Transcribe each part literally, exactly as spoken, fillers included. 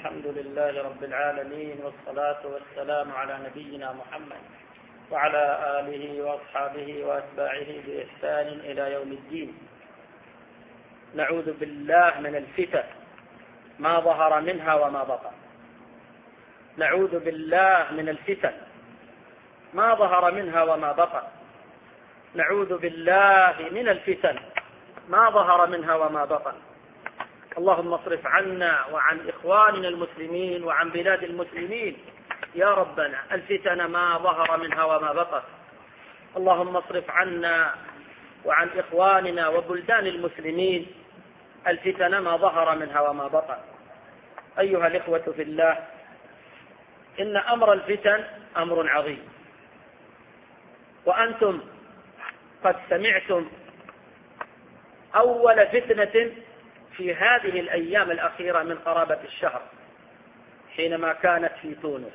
الحمد لله رب العالمين، والصلاة والسلام على نبينا محمد وعلى آله وأصحابه وأتباعه بإحسان إلى يوم الدين. نعوذ بالله من الفتن ما ظهر منها وما بطن. نعوذ بالله من الفتن ما ظهر منها وما بطن. نعوذ بالله من الفتن ما ظهر منها وما بطن. اللهم اصرف عنا وعن إخواننا المسلمين وعن بلاد المسلمين يا ربنا الفتن ما ظهر منها وما بطن. اللهم اصرف عنا وعن إخواننا وبلدان المسلمين الفتن ما ظهر منها وما بطن. أيها الإخوة في الله، إن أمر الفتن أمر عظيم، وأنتم قد سمعتم أول فتنة في هذه الأيام الأخيرة من قرابة الشهر حينما كانت في تونس،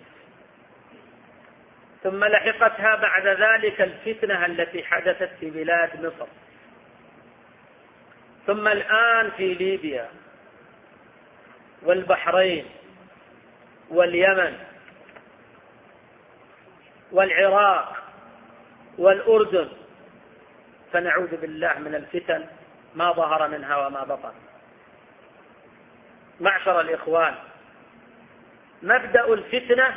ثم لحقتها بعد ذلك الفتنة التي حدثت في بلاد مصر، ثم الآن في ليبيا والبحرين واليمن والعراق والأردن. فنعوذ بالله من الفتن ما ظهر منها وما بطن. معشر الإخوان، مبدأ الفتنة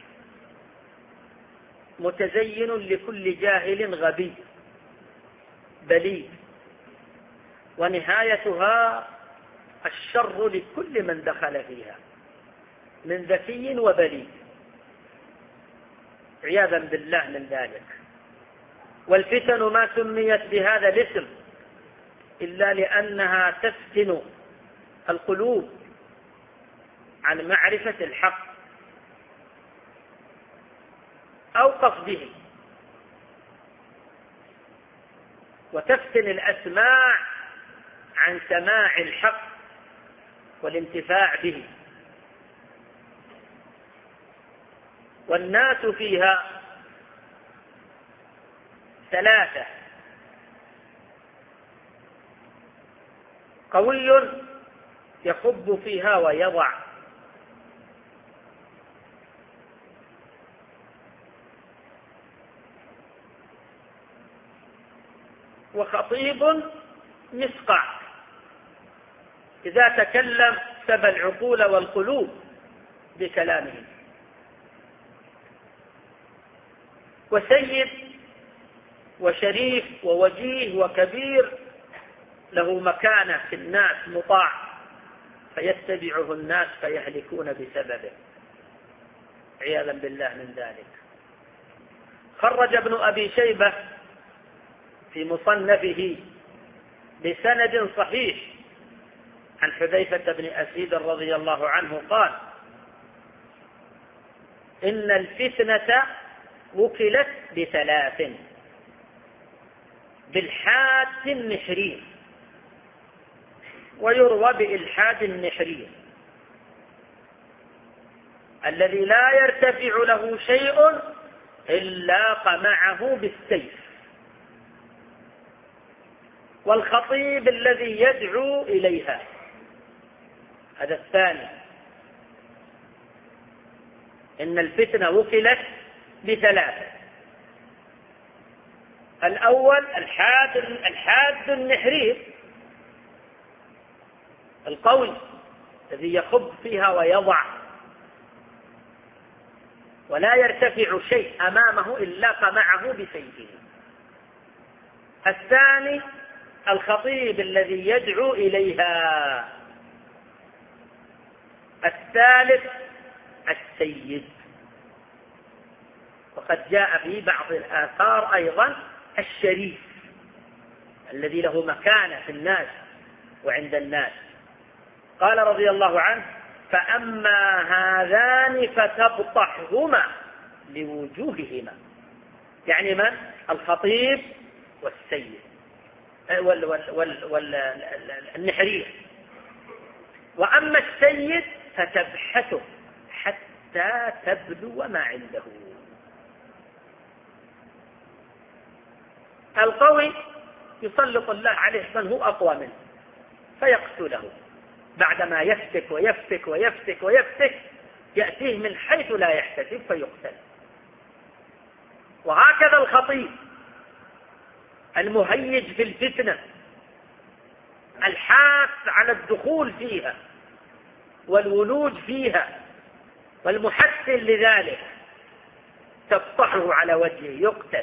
متزين لكل جاهل غبي بليد، ونهايتها الشر لكل من دخل فيها من ذكي وبليد، عياذا بالله من ذلك. والفتن ما سميت بهذا الاسم إلا لأنها تفتن القلوب عن معرفة الحق أو قصده، وتفتن الأسماع عن سماع الحق والانتفاع به. والناس فيها ثلاثة: قوي يخب فيها ويضع، وخطيب مسقع إذا تكلم سبى العقول والقلوب بكلامه، وسيد وشريف ووجيه وكبير له مكانة في الناس مطاع فيتبعه الناس فيهلكون بسببه، عياذا بالله من ذلك. خرج ابن أبي شيبة في مصنفه بسند صحيح عن حذيفة بن أسيد رضي الله عنه قال: إن الفتنة وكلت بثلاث: بالحاد النحرين، ويروى بإلحاد النحرين، الذي لا يرتفع له شيء إلا قمعه بالسيف، والخطيب الذي يدعو إليها. هذا الثاني. إن الفتنة وكلت بثلاثة: الأول الحاد الحاد النحرير القوي الذي يخب فيها ويضع ولا يرتفع شيء أمامه إلا قمعه بسيفه. الثاني الخطيب الذي يدعو إليها. الثالث السيد. وقد جاء في بعض الآثار أيضا الشريف الذي له مكانة في الناس وعند الناس. قال رضي الله عنه: فأما هذان فتبطحهما لوجوههما، يعني من؟ الخطيب والسيد وال وال وال وال النحرية. وأما السيد فتبحثه حتى تبلو ما عنده. القوي يسلط الله عليه من هو أقوى منه فيقتله بعدما يفتك ويفتك ويفتك ويفتك يأتيه من حيث لا يحتسب فيقتل. وهكذا الخطيب المهيج في الفتنة الحاث على الدخول فيها والولوج فيها والمحسن لذلك تفضحه على وجهه يقتل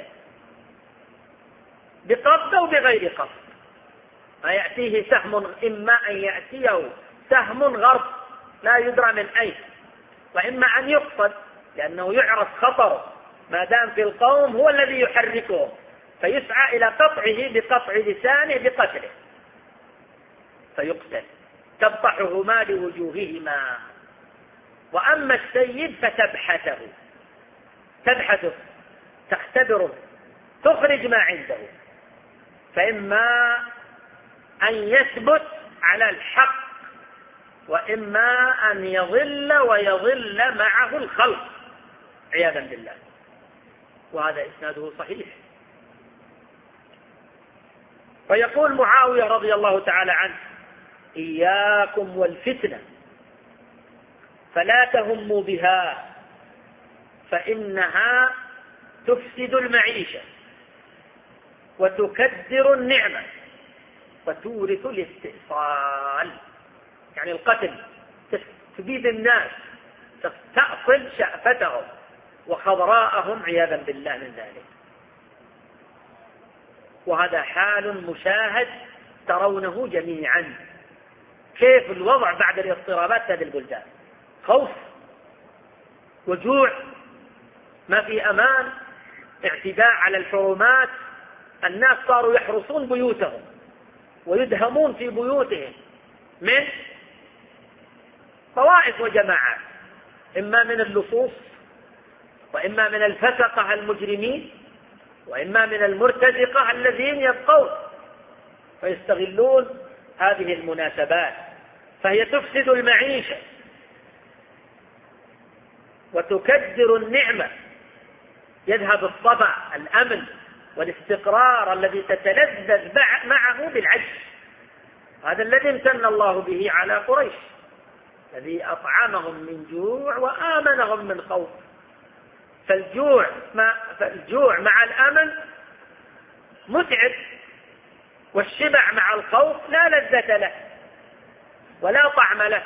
بقصد أو بغير قصد. ما يأتيه سهم، إما أن يأتيه سهم غرب لا يدرى من أين، وإما أن يقصد لأنه يعرف خطره ما دام في القوم هو الذي يحركهم، فيسعى إلى قطعه بقطع لسانه بقتله فيقتل تفضحهما لوجوههما. وأما السيد فتبحثه، تبحثه تختبره تخرج ما عنده، فإما أن يثبت على الحق وإما أن يضل ويضل معه الخلق عياذا بالله. وهذا إسناده صحيح. فيقول معاوية رضي الله تعالى عنه: إياكم والفتنة فلا تهموا بها فإنها تفسد المعيشة وتكدر النعمة وتورث الاستئصال، يعني القتل، تبيد الناس، تأصل شأفتهم وخضراءهم عياذا بالله من ذلك. وهذا حال مشاهد ترونه جميعا، كيف الوضع بعد الاضطرابات هذه البلدان، خوف وجوع، ما في أمان، اعتداء على الحرمات، الناس صاروا يحرسون بيوتهم ويدهمون في بيوتهم من طوائف وجماعات، إما من اللصوص وإما من الفسقة المجرمين وإما من المرتزقة الذين يبقون فيستغلون هذه المناسبات. فهي تفسد المعيشة وتكدر النعمة، يذهب الصبع، الأمن والاستقرار الذي تتلذذ معه بالعجز. هذا الذي امتن الله به على قريش، الذي أطعمهم من جوع وآمنهم من خوف. فالجوع مع, فالجوع مع الأمن متعب، والشبع مع الخوف لا لذة له ولا طعم له،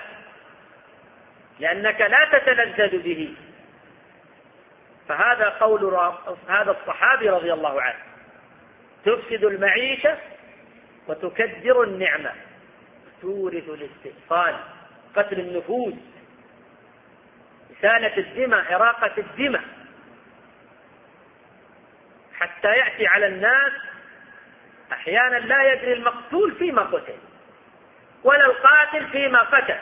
لأنك لا تتلذذ به. فهذا قول هذا الصحابي رضي الله عنه: تفسد المعيشة وتكدر النعمة تورث الاستئصال، قتل النفوس، إسالة الدماء، إراقة الدماء، حتى يأتي على الناس أحيانا لا يدري المقتول فيما قتل ولا القاتل فيما قتل.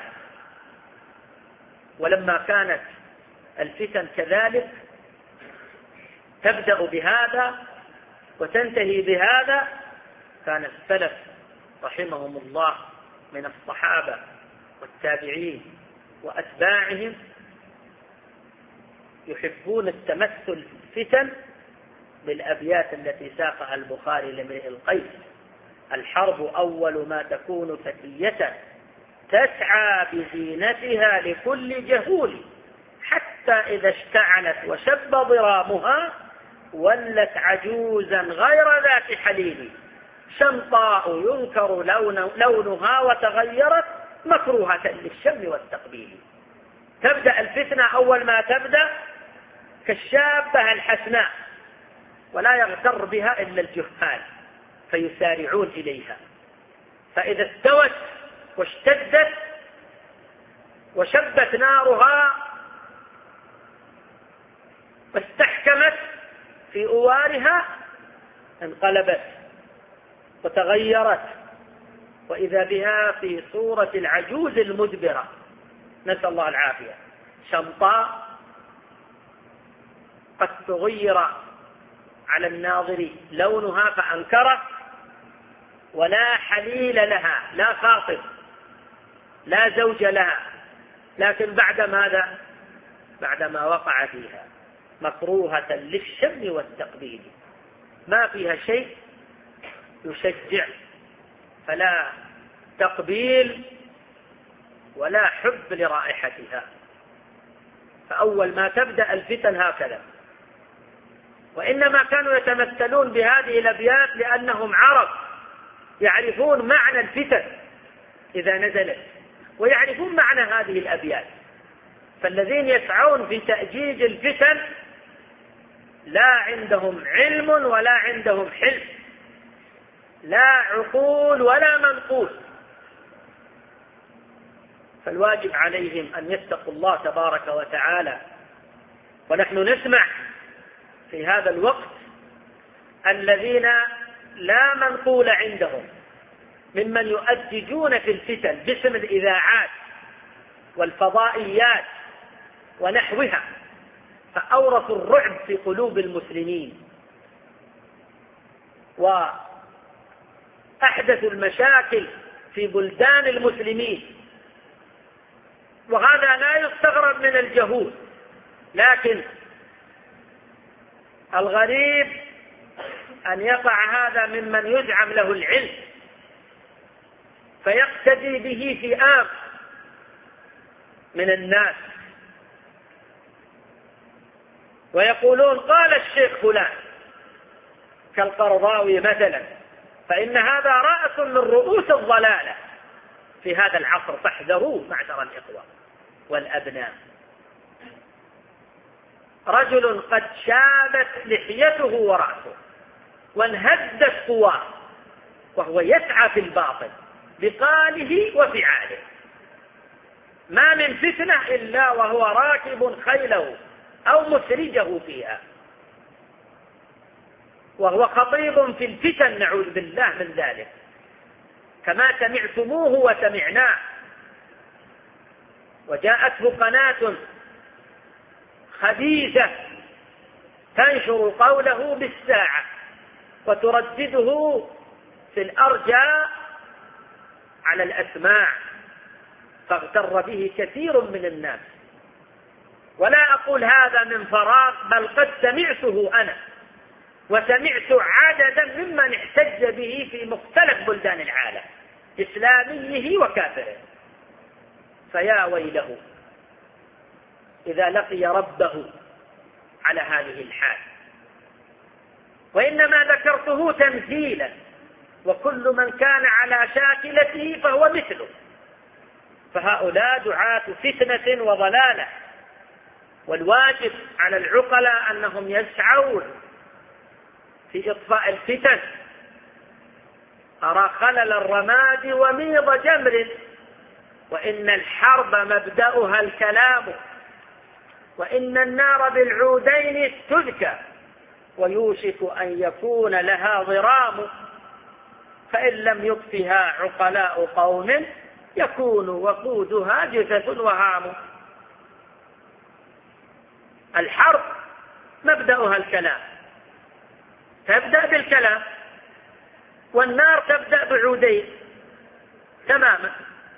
ولما كانت الفتن كذلك تبدأ بهذا وتنتهي بهذا، كان السلف رحمهم الله من الصحابة والتابعين وأتباعهم يحبون التمثل في الفتن بالأبيات التي ساقها البخاري لامرئ القيس: الحرب أول ما تكون فتية تسعى بزينتها لكل جهول، حتى إذا اشتعلت وشب ضرامها ولت عجوزا غير ذات حليل، شمطاء ينكر لون لونها وتغيرت مكروهة للشم والتقبيل. تبدأ الفتنة أول ما تبدأ كالشابة الحسناء، ولا يغتر بها إلا الجهال فيسارعون إليها، فإذا استوت واشتدت وشبت نارها واستحكمت في أوارها انقلبت وتغيرت، وإذا بها في صورة العجوز المدبرة، نسأل الله العافية، شمطاء قد تغير على الناظر لونها فأنكره، ولا حليل لها، لا خاطب، لا زوج لها، لكن بعد ماذا؟ بعدما وقع فيها مكروهة للشم والتقبيل، ما فيها شيء يشجع، فلا تقبيل ولا حب لرائحتها. فأول ما تبدأ الفتن هكذا. وإنما كانوا يتمثلون بهذه الأبيات لأنهم عرب يعرفون معنى الفتن إذا نزلت، ويعرفون معنى هذه الأبيات. فالذين يسعون في تأجيج الفتن لا عندهم علم ولا عندهم حلم، لا عقول ولا منقول. فالواجب عليهم أن يتقوا الله تبارك وتعالى. ونحن نسمع في هذا الوقت الذين لا منقول عندهم ممن يؤججون في الفتن باسم الإذاعات والفضائيات ونحوها، فأورثوا الرعب في قلوب المسلمين وأحدثوا المشاكل في بلدان المسلمين. وهذا لا يستغرب من الجهول، لكن الغريب أن يقع هذا ممن يزعم له العلم فيقتدي به فئام من الناس ويقولون قال الشيخ فلان كالقرضاوي مثلا، فإن هذا رأس من رؤوس الضلالة في هذا العصر، فاحذروه معشر الإخوة والأبناء. رجل قد شابت لحيته ورأسه وانهدت قواه، وهو يسعى في الباطل بقاله وفعاله، ما من فتنة إلا وهو راكب خيله أو مسرجه فيها، وهو خطيب في الفتن نعوذ بالله من ذلك، كما سمعتموه وسمعناه. وجاءته قناة خبيثة تنشر قوله بالساعة وتردده في الأرجاء على الأسماع، فاغتر به كثير من الناس. ولا أقول هذا من فراغ، بل قد سمعته أنا وسمعت عددا ممن احتج به في مختلف بلدان العالم إسلاميه وكافره. فيا ويله إذا لقي ربه على هذه الحال. وإنما ذكرته تمثيلا، وكل من كان على شاكلته فهو مثله. فهؤلاء دعاة فتنة وضلالة، والواجب على العقلاء أنهم يسعون في إطفاء الفتن. أرى خلل الرماد وميض جمر، وإن الحرب مبدأها الكلام، وإن النار بالعودين تذكى، ويوشك أن يكون لها ضرام، فإن لم يطفها عقلاء قوم يكون وقودها جثث وهام. الحرب مبدأها الكلام، تبدأ بالكلام، والنار تبدأ بعودين تماما،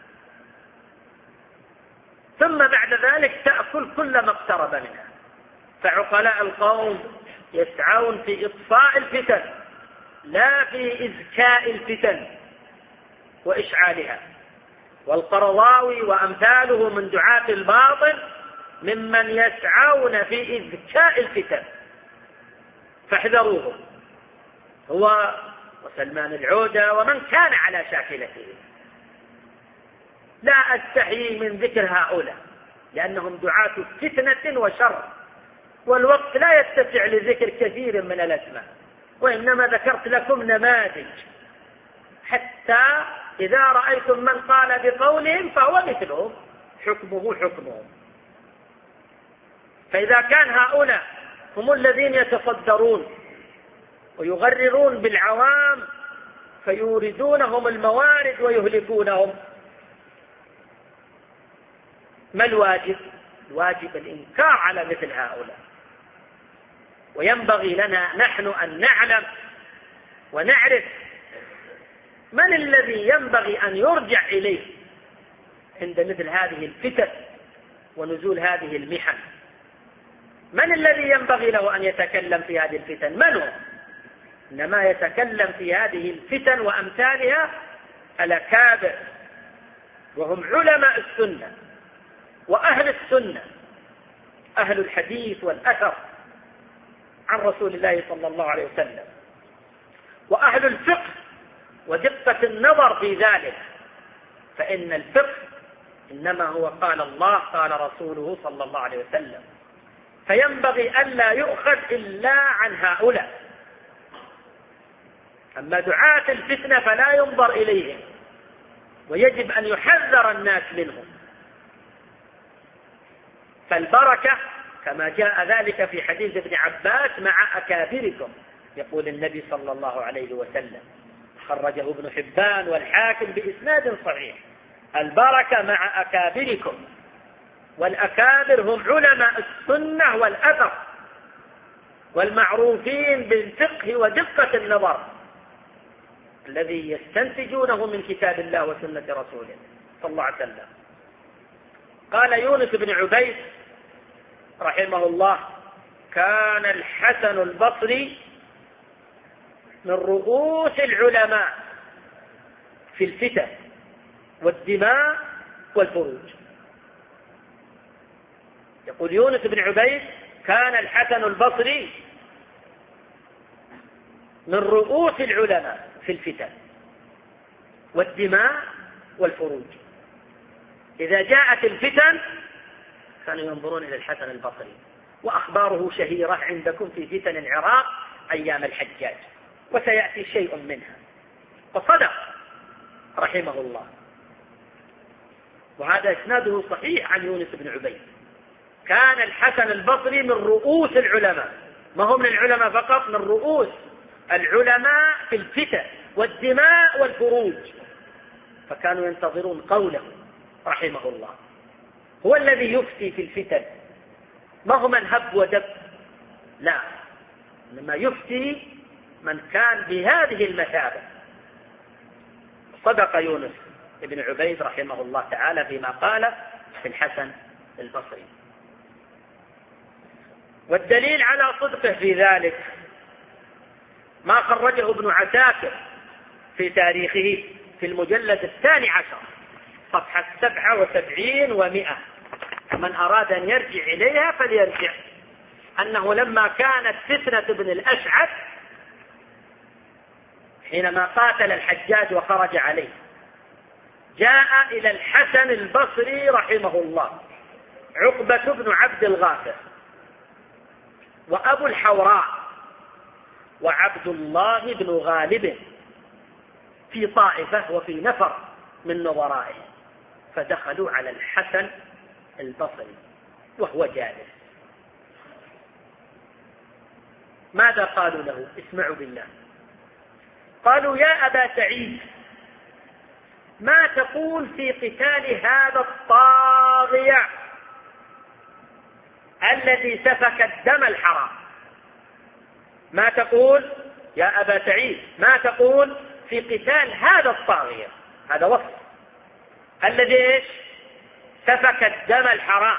ثم بعد ذلك تأكل كل ما اقترب منها. فعقلاء القوم يسعون في إطفاء الفتن لا في إذكاء الفتن وإشعالها. والقرضاوي وأمثاله من دعاة الباطل ممن يسعون في إذكاء الفتن، فاحذروهم، هو وسلمان العودة ومن كان على شاكلته. لا أستحيي من ذكر هؤلاء لأنهم دعاة فتنة وشر، والوقت لا يتسع لذكر كثير من الأسماء، وإنما ذكرت لكم نماذج حتى إذا رأيتم من قال بقولهم فهو مثلهم، حكمه حكمهم. فإذا كان هؤلاء هم الذين يتصدرون ويغررون بالعوام فيوردونهم الموارد ويهلكونهم، ما الواجب؟ الواجب الإنكار على مثل هؤلاء. وينبغي لنا نحن أن نعلم ونعرف من الذي ينبغي أن يرجع إليه عند مثل هذه الفتن ونزول هذه المحن. من الذي ينبغي له أن يتكلم في هذه الفتن؟ من هو؟ إنما يتكلم في هذه الفتن وأمثالها الأكابر وهم علماء السنة وأهل السنة، أهل الحديث والأثر عن رسول الله صلى الله عليه وسلم، وأهل الفقه ودقة النظر في ذلك، فإن الفقه إنما هو قال الله قال رسوله صلى الله عليه وسلم، فينبغي ألا يؤخذ إلا عن هؤلاء. أما دعاة الفتنة فلا ينظر إليهم، ويجب أن يحذر الناس منهم. فالبركة كما جاء ذلك في حديث ابن عباس مع أكابركم، يقول النبي صلى الله عليه وسلم، خرجه ابن حبان والحاكم بإسناد صحيح: البركة مع أكابركم. والأكابر هم علماء السنة والأثر والمعروفين بالفقه ودقة النظر الذي يستنتجونه من كتاب الله وسنة رسوله صلى الله عليه وسلم. قال يونس بن عبيد رحمه الله: كان الحسن البصري من رؤوس العلماء في الفتن والدماء والفروج. يقول يونس بن عبيد: كان الحسن البصري من رؤوس العلماء في الفتن والدماء والفروج. إذا جاءت الفتن كانوا ينظرون إلى الحسن البصري، وأخباره شهيرة عندكم في فتن العراق أيام الحجاج، وسيأتي شيء منها، وصدق رحمه الله. وهذا إسناده صحيح عن يونس بن عبيد. كان الحسن البصري من رؤوس العلماء، ما هم من العلماء فقط، من رؤوس العلماء في الفتن والدماء والفروج، فكانوا ينتظرون قوله رحمه الله. هو الذي يفتي في الفتن، ما هو من هب ودب، لا، إنما يفتي من كان بهذه المثابة. صدق يونس بن عبيد رحمه الله تعالى فيما قال في الحسن البصري. والدليل على صدقه في ذلك ما خرجه ابن عساكر في تاريخه في المجلد الثاني عشر صفحة سبعة وسبعين ومئة، من أراد أن يرجع إليها فليرجع، أنه لما كانت فتنة ابن الأشعث حينما قاتل الحجاج وخرج عليه، جاء إلى الحسن البصري رحمه الله عقبة بن عبد الغافر وأبو الحوراء وعبد الله بن غالب في طائفة وفي نفر من نظرائه، فدخلوا على الحسن البصري وهو جالس. ماذا قالوا له؟ اسمعوا بالله. قالوا: يا أبا سعيد، ما تقول في قتال هذا الطاغية الذي سفك الدم الحرام؟ ما تقول يا أبا سعيد، ما تقول في قتال هذا الطاغية؟ هذا وصف الذي إيش؟ سفك الدم الحرام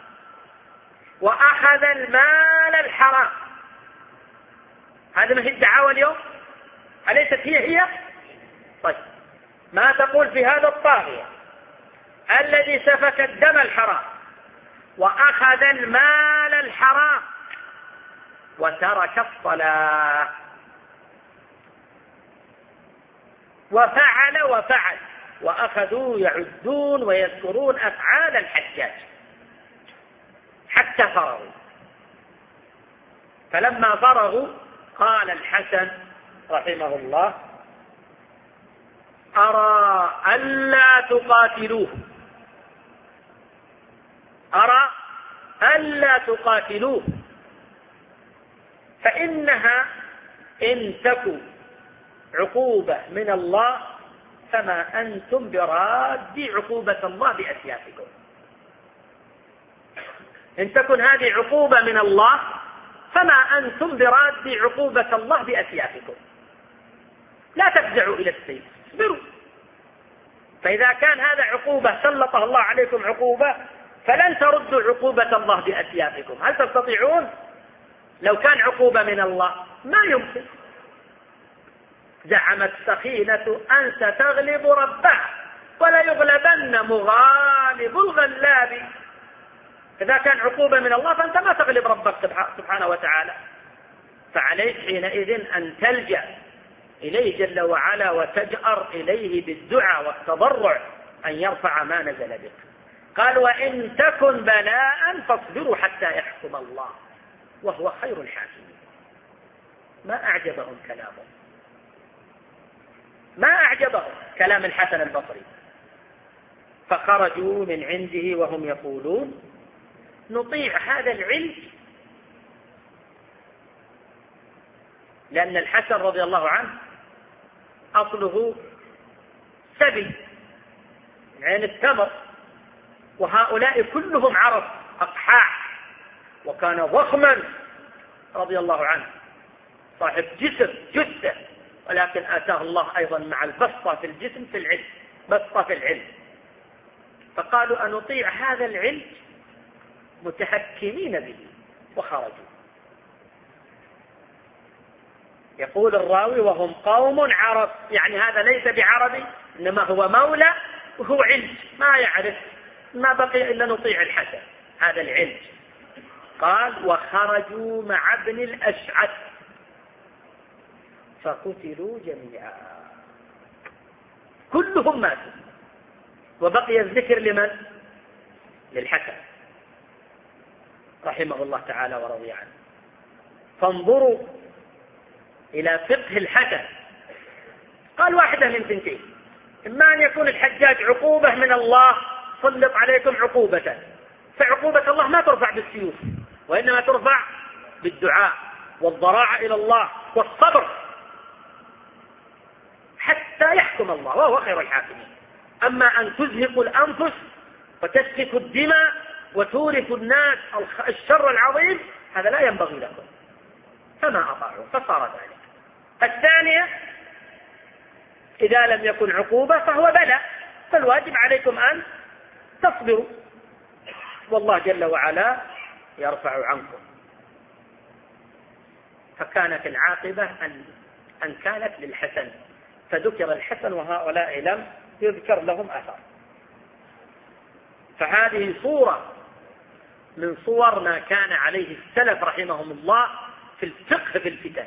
وأخذ المال الحرام. هذا ما هي الدعاوى اليوم؟ أليست هي هي؟ طيب، ما تقول في هذا الطاغية الذي سفك الدم الحرام وأخذ المال الحرام وترك الصلاة وفعل وفعل، وأخذوا يعدون ويذكرون أفعال الحجاج حتى فرغوا. فلما فرغوا قال الحسن رحمه الله: أرى ألا تقاتلوه، أرى ألا تقاتلوه، فإنها إن تكن عقوبة من الله فما أنتم براد عقوبة الله بأسيافكم. إن تكن هذه عقوبة من الله فما أنتم براد عقوبة الله بأسيافكم، لا تفزعوا إلى السيف، اصبروا. فإذا كان هذا عقوبة سلطه الله عليكم عقوبة، فلن تردوا عقوبة الله بأسيافكم. هل تستطيعون؟ لو كان عقوبة من الله ما يمكن. زعمت سخينة أن ستغلب ربها ولا يغلبن مغالب الغلاب. إذا كان عقوبة من الله فأنت ما تغلب ربك سبحانه وتعالى، فعليك حينئذ أن تلجأ إليه جل وعلا وتجأر إليه بالدعاء والتضرع أن يرفع ما نزل بك. قال وإن تكن بلاء فاصبروا حتى يحكم الله وهو خير الحاكمين. ما أعجبهم كلامه، ما أعجبهم كلام الحسن البصري. فخرجوا من عنده وهم يقولون نطيع هذا العلم، لأن الحسن رضي الله عنه أصله سبي من عين التمر، وهؤلاء كلهم عرب أقحاع، وكان ضخما رضي الله عنه صاحب جسم جثة، ولكن آتاه الله أيضا مع البسطة في الجسم في العلم، بسطة في العلم. فقالوا أنطيع هذا العلم متحكمين به، وخرجوا. يقول الراوي وهم قوم عرب، يعني هذا ليس بعربي إنما هو مولى وهو علم، ما يعرف، ما بقي إلا نطيع الحسن هذا العلم. قال وخرجوا مع ابن الأشعث فقتلوا جميعا، كلهم ماتوا، وبقي الذكر لمن؟ للحسن رحمه الله تعالى ورضي عنه. فانظروا إلى فقه الحسن. قال واحدة من ثنتين، إما أن يكون الحجاج عقوبة من الله، سلط عليكم عقوبة، فعقوبة الله ما ترفع بالسيوف، وإنما ترفع بالدعاء والضراعة إلى الله والصبر حتى يحكم الله وهو خير الحاكمين. أما أن تزهقوا الأنفس وتسفكوا الدماء وتورثوا الناس الشر العظيم، هذا لا ينبغي لكم، فما أطاعوا فصار ذلك. الثانية إذا لم يكن عقوبة فهو بلاء، فالواجب عليكم أن تصبروا، والله جل وعلا يرفع عنكم. فكانت العاقبة أن, أن كانت للحسن، فذكر الحسن وهؤلاء لم يذكر لهم أثر. فهذه صورة من صور ما كان عليه السلف رحمهم الله في الفقه في الفتن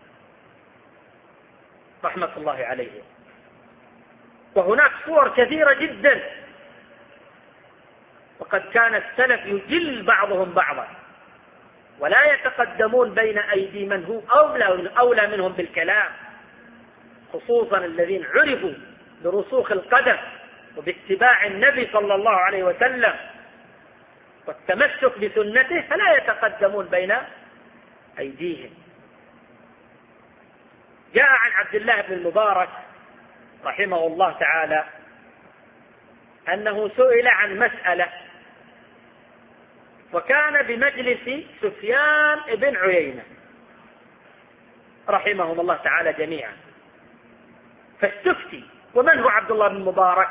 رحمة الله عليهم. وهناك صور كثيرة جدا، وقد كان السلف يجل بعضهم بعضا ولا يتقدمون بين أيدي من هو أولى, أولى منهم بالكلام، خصوصا الذين عرفوا برسوخ القدم وباتباع النبي صلى الله عليه وسلم والتمسك بسنته، فلا يتقدمون بين أيديهم. جاء عن عبد الله بن المبارك رحمه الله تعالى أنه سئل عن مسألة، وكان بمجلس سفيان بن عيينة رحمهم الله تعالى جميعا، فاستفتي ومن هو عبد الله بن المبارك؟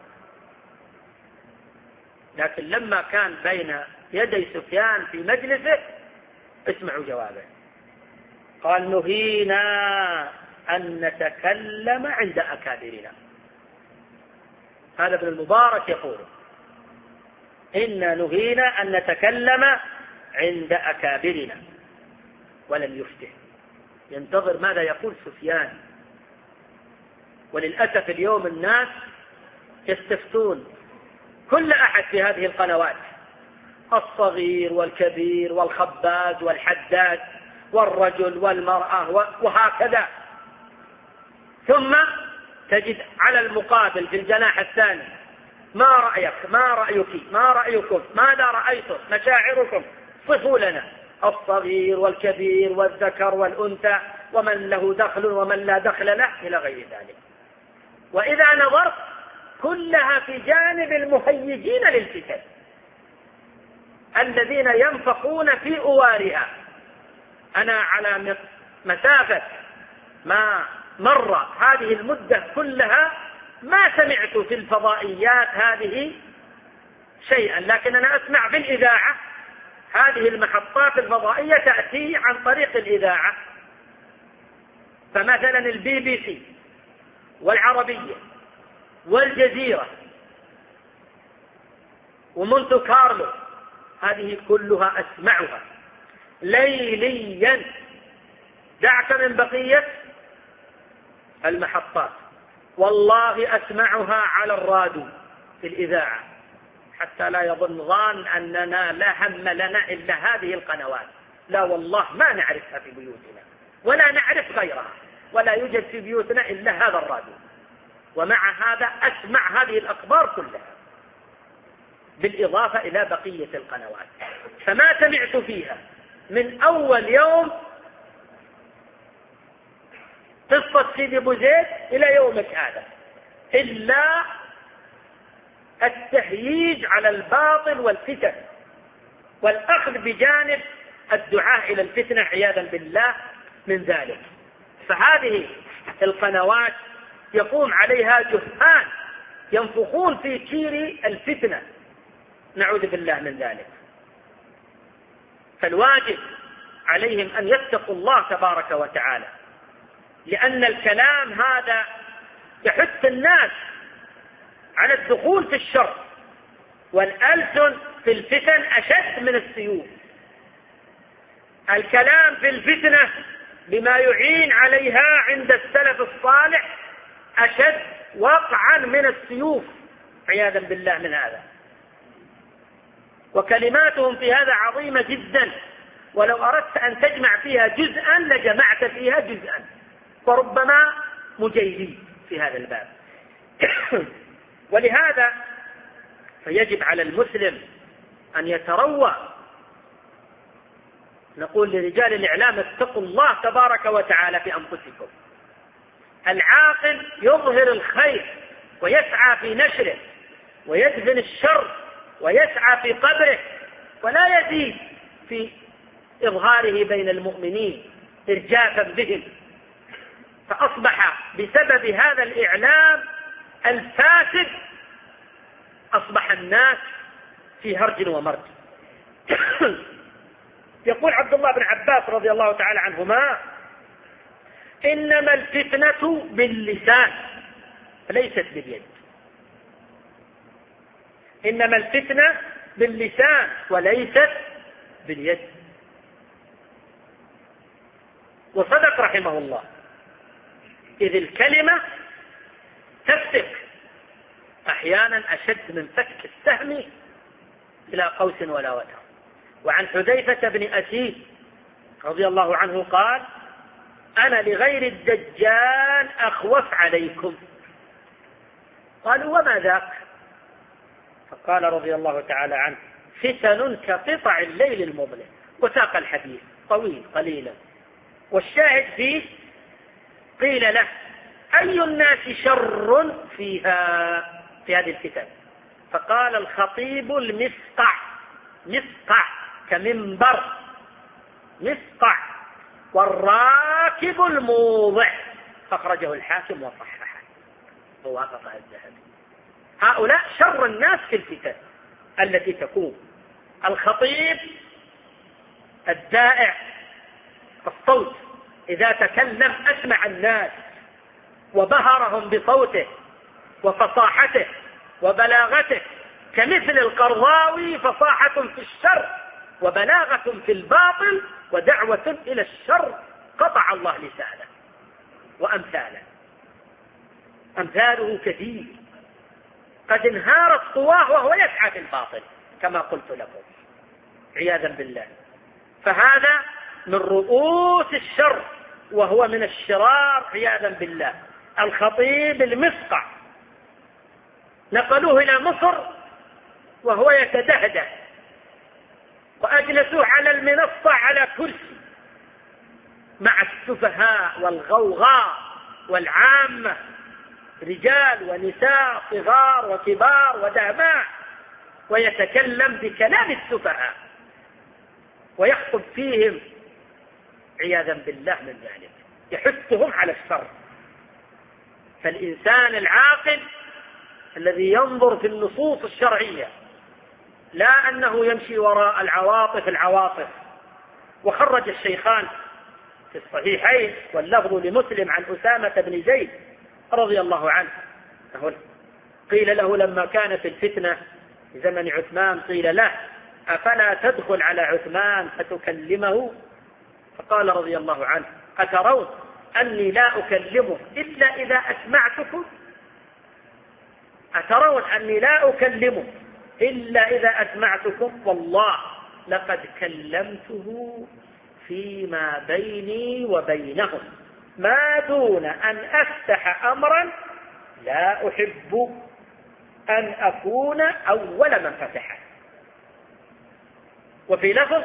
لكن لما كان بين يدي سفيان في مجلسه اسمعوا جوابه. قال نهينا أن نتكلم عند أكابرنا. هذا ابن المبارك يقول إنا نهينا أن نتكلم عند أكابرنا، ولم يفتح، ينتظر ماذا يقول سفيان. وللأسف اليوم الناس يستفتون كل أحد في هذه القنوات، الصغير والكبير والخباز والحداد والرجل والمرأة وهكذا، ثم تجد على المقابل في الجناح الثاني ما رأيك ما رأيك ما رأيكم ماذا رأيتم مشاعركم صفوا لنا، الصغير والكبير والذكر والأنثى ومن له دخل ومن لا دخل له إلى غير ذلك. وإذا نظرت كلها في جانب المهيجين للفتن الذين ينفقون في أوارها. أنا على مسافة ما مر هذه المدة كلها ما سمعت في الفضائيات هذه شيئا، لكن أنا أسمع بالإذاعة. هذه المحطات الفضائية تأتي عن طريق الإذاعة، فمثلا البي بي سي والعربية والجزيرة ومونتو كارلو، هذه كلها أسمعها ليليا، دعك من بقية المحطات. والله أسمعها على الراديو في الإذاعة، حتى لا يظن ظان أننا لا هم لنا إلا هذه القنوات. لا والله ما نعرفها في بيوتنا ولا نعرف غيرها، ولا يوجد في بيوتنا إلا هذا الراديو، ومع هذا أسمع هذه الأخبار كلها بالإضافة إلى بقية القنوات. فما سمعت فيها من أول يوم قصة سيدي أبو زيد إلى يومك هذا إلا التهييج على الباطل والفتن، والأخذ بجانب الدعاء إلى الفتنة عياذا بالله من ذلك. فهذه القنوات يقوم عليها جهال ينفخون في كير الفتنة، نعوذ بالله من ذلك. فالواجب عليهم أن يتقوا الله تبارك وتعالى، لأن الكلام هذا يحث الناس على الدخول في الشر، والألسن في الفتن أشد من السيوف. الكلام في الفتنة بما يعين عليها عند السلف الصالح أشد وقعا من السيوف عياذا بالله من هذا. وكلماتهم في هذا عظيمة جدا، ولو أردت أن تجمع فيها جزءا لجمعت فيها جزءا، وربما مجيدين في هذا الباب. ولهذا فيجب على المسلم أن يتروى. نقول لرجال الإعلام اتقوا الله تبارك وتعالى في أنفسكم. العاقل يظهر الخير ويسعى في نشره، ويدفن الشر ويسعى في قبره، ولا يزيد في إظهاره بين المؤمنين إرجافا بهم. فأصبح بسبب هذا الإعلام الفاسد أصبح الناس في هرج ومرج. يقول عبد الله بن عباس رضي الله تعالى عنهما: إنما الفتنة باللسان ليست باليد. إنما الفتنة باللسان وليست باليد. وصدق رحمه الله، إذ الكلمة تفتك أحيانا أشد من فك السهم إلى قوس ولا وتر. وعن حذيفة بن أسيد رضي الله عنه قال: أنا لغير الدجال أخوف عليكم. قالوا: وما ذاك؟ فقال رضي الله تعالى عنه: فتن كقطع الليل المظلم. وساق الحديث طويل قليلا، والشاهد فيه قيل له: أي الناس شر فيها في هذه الفتن؟ فقال: الخطيب المسقع. مسقع كمنبر، مسقع. والراكب الموضع. أخرجه الحاكم وصححه ووافق الذهبي. هؤلاء شر الناس في الفتن التي تكون. الخطيب الدائع الصوت، إذا تكلم أسمع الناس وبهرهم بصوته وفصاحته وبلاغته، كمثل القرضاوي: فصاحة في الشر وبلاغة في الباطل ودعوة إلى الشر قطع الله لسانه. وأمثاله أمثاله كثير، قد انهارت قواه وهو يسعى في الباطل كما قلت لكم عياذا بالله. فهذا من رؤوس الشر، وهو من الشرار عياذا بالله. الخطيب المسقع نقلوه إلى مصر وهو يتدهده، وأجلسوه على المنصة على كرسي مع السفهاء والغوغاء والعامة، رجال ونساء صغار وكبار ودهماء، ويتكلم بكلام السفهاء ويخطب فيهم عياذا بالله من ذلك، يحثهم على الشر. فالإنسان العاقل الذي ينظر في النصوص الشرعية، لا أنه يمشي وراء العواطف العواطف. وخرج الشيخان في الصحيحين واللفظ لمسلم عن أسامة بن زيد رضي الله عنه قيل له لما كانت الفتنة في زمن عثمان قيل له أفلا تدخل على عثمان فتكلمه؟ فقال رضي الله عنه أترون أني لا أكلمه إلا إذا أسمعتكم؟ أترون أني لا أكلمه إلا إذا أسمعتكم؟ والله لقد كلمته فيما بيني وبينهم ما دون أن أفتح أمرا لا أحب أن أكون أول من فتحه. وفي لفظ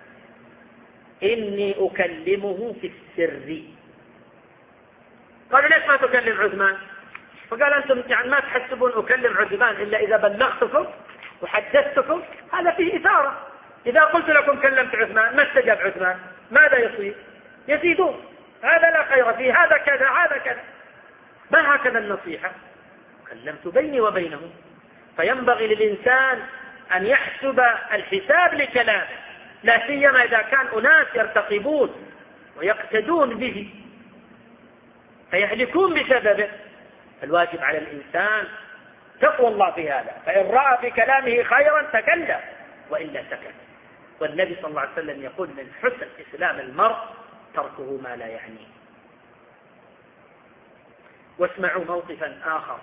إني أكلمه في السر. قالوا ليش ما تكلم عثمان؟ فقال أنتم يعني ما تحسبون أكلم عثمان إلا إذا بلغتكم وحدثتكم؟ هذا فيه إثارة. إذا قلت لكم كلمت عثمان ما استجاب عثمان ماذا يصير؟ يزيدون هذا لا خير فيه، هذا كذا هذا كذا. ما هكذا النصيحة؟ كلمت بيني وبينهم. فينبغي للإنسان أن يحسب الحساب لكلامه، لا سيما إذا كان أناس يرتقبون ويقتدون به فيهلكون بسببه. الواجب على الإنسان تقوى الله في هذا، فإن رأى في كلامه خيرا تكلم وإلا سكت. والنبي صلى الله عليه وسلم يقول من حسن إسلام المرء تركه ما لا يعنيه. واسمعوا موقفا آخر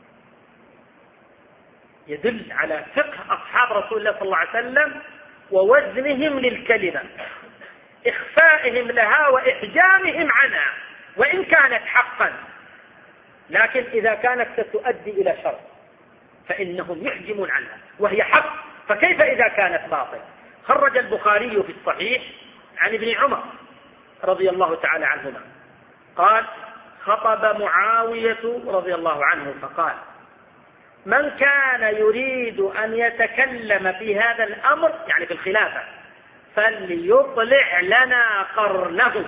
يدل على فقه أصحاب رسول الله صلى الله عليه وسلم ووزنهم للكلمة، إخفائهم لها وإحجامهم عنها وإن كانت حقا، لكن إذا كانت ستؤدي إلى شر فإنهم يحجمون عنها وهي حق، فكيف إذا كانت باطل؟ خرج البخاري في الصحيح عن ابن عمر رضي الله تعالى عنهما قال خطب معاوية رضي الله عنه فقال من كان يريد أن يتكلم في هذا الأمر يعني في الخلافة فليطلع لنا قرنه،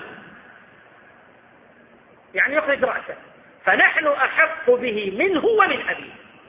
يعني يخرج رأسه، فنحن أحق به منه ومن أبيه.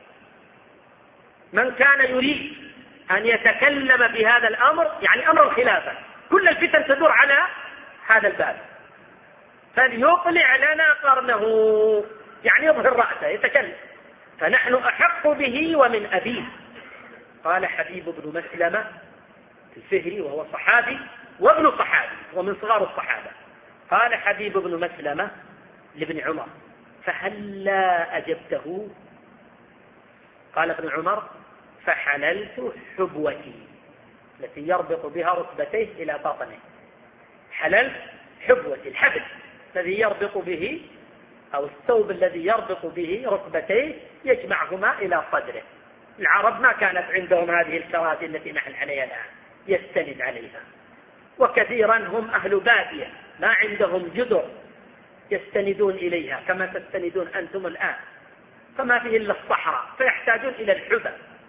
من كان يريد أن يتكلم في هذا الأمر يعني أمر الخلافة، كل الفتن تدور على هذا الباب، فليطلع لنا قرنه يعني يظهر رأسه يتكلم، فنحن أحق به ومن أبيه. قال حبيب بن مسلمة الفهري وهو صحابي وابن صحابي ومن صغار الصحابة، قال حبيب بن مسلمة لابن عمر فهلا أجبته؟ قال ابن عمر فحللت حبوتي التي يربط بها ركبتيه إلى بطنه. حللت حبوتي الحبل الذي يربط به أو الثوب الذي يربط به ركبتيه يجمعهما إلى صدره. العرب ما كانت عندهم هذه الكراسي التي نحن عليها الآن يستند عليها، وكثيرا هم أهل بادية ما عندهم جدر يستندون إليها كما تستندون أنتم الآن، فما فيه إلا الصحراء فيحتاجون إلى الحبى.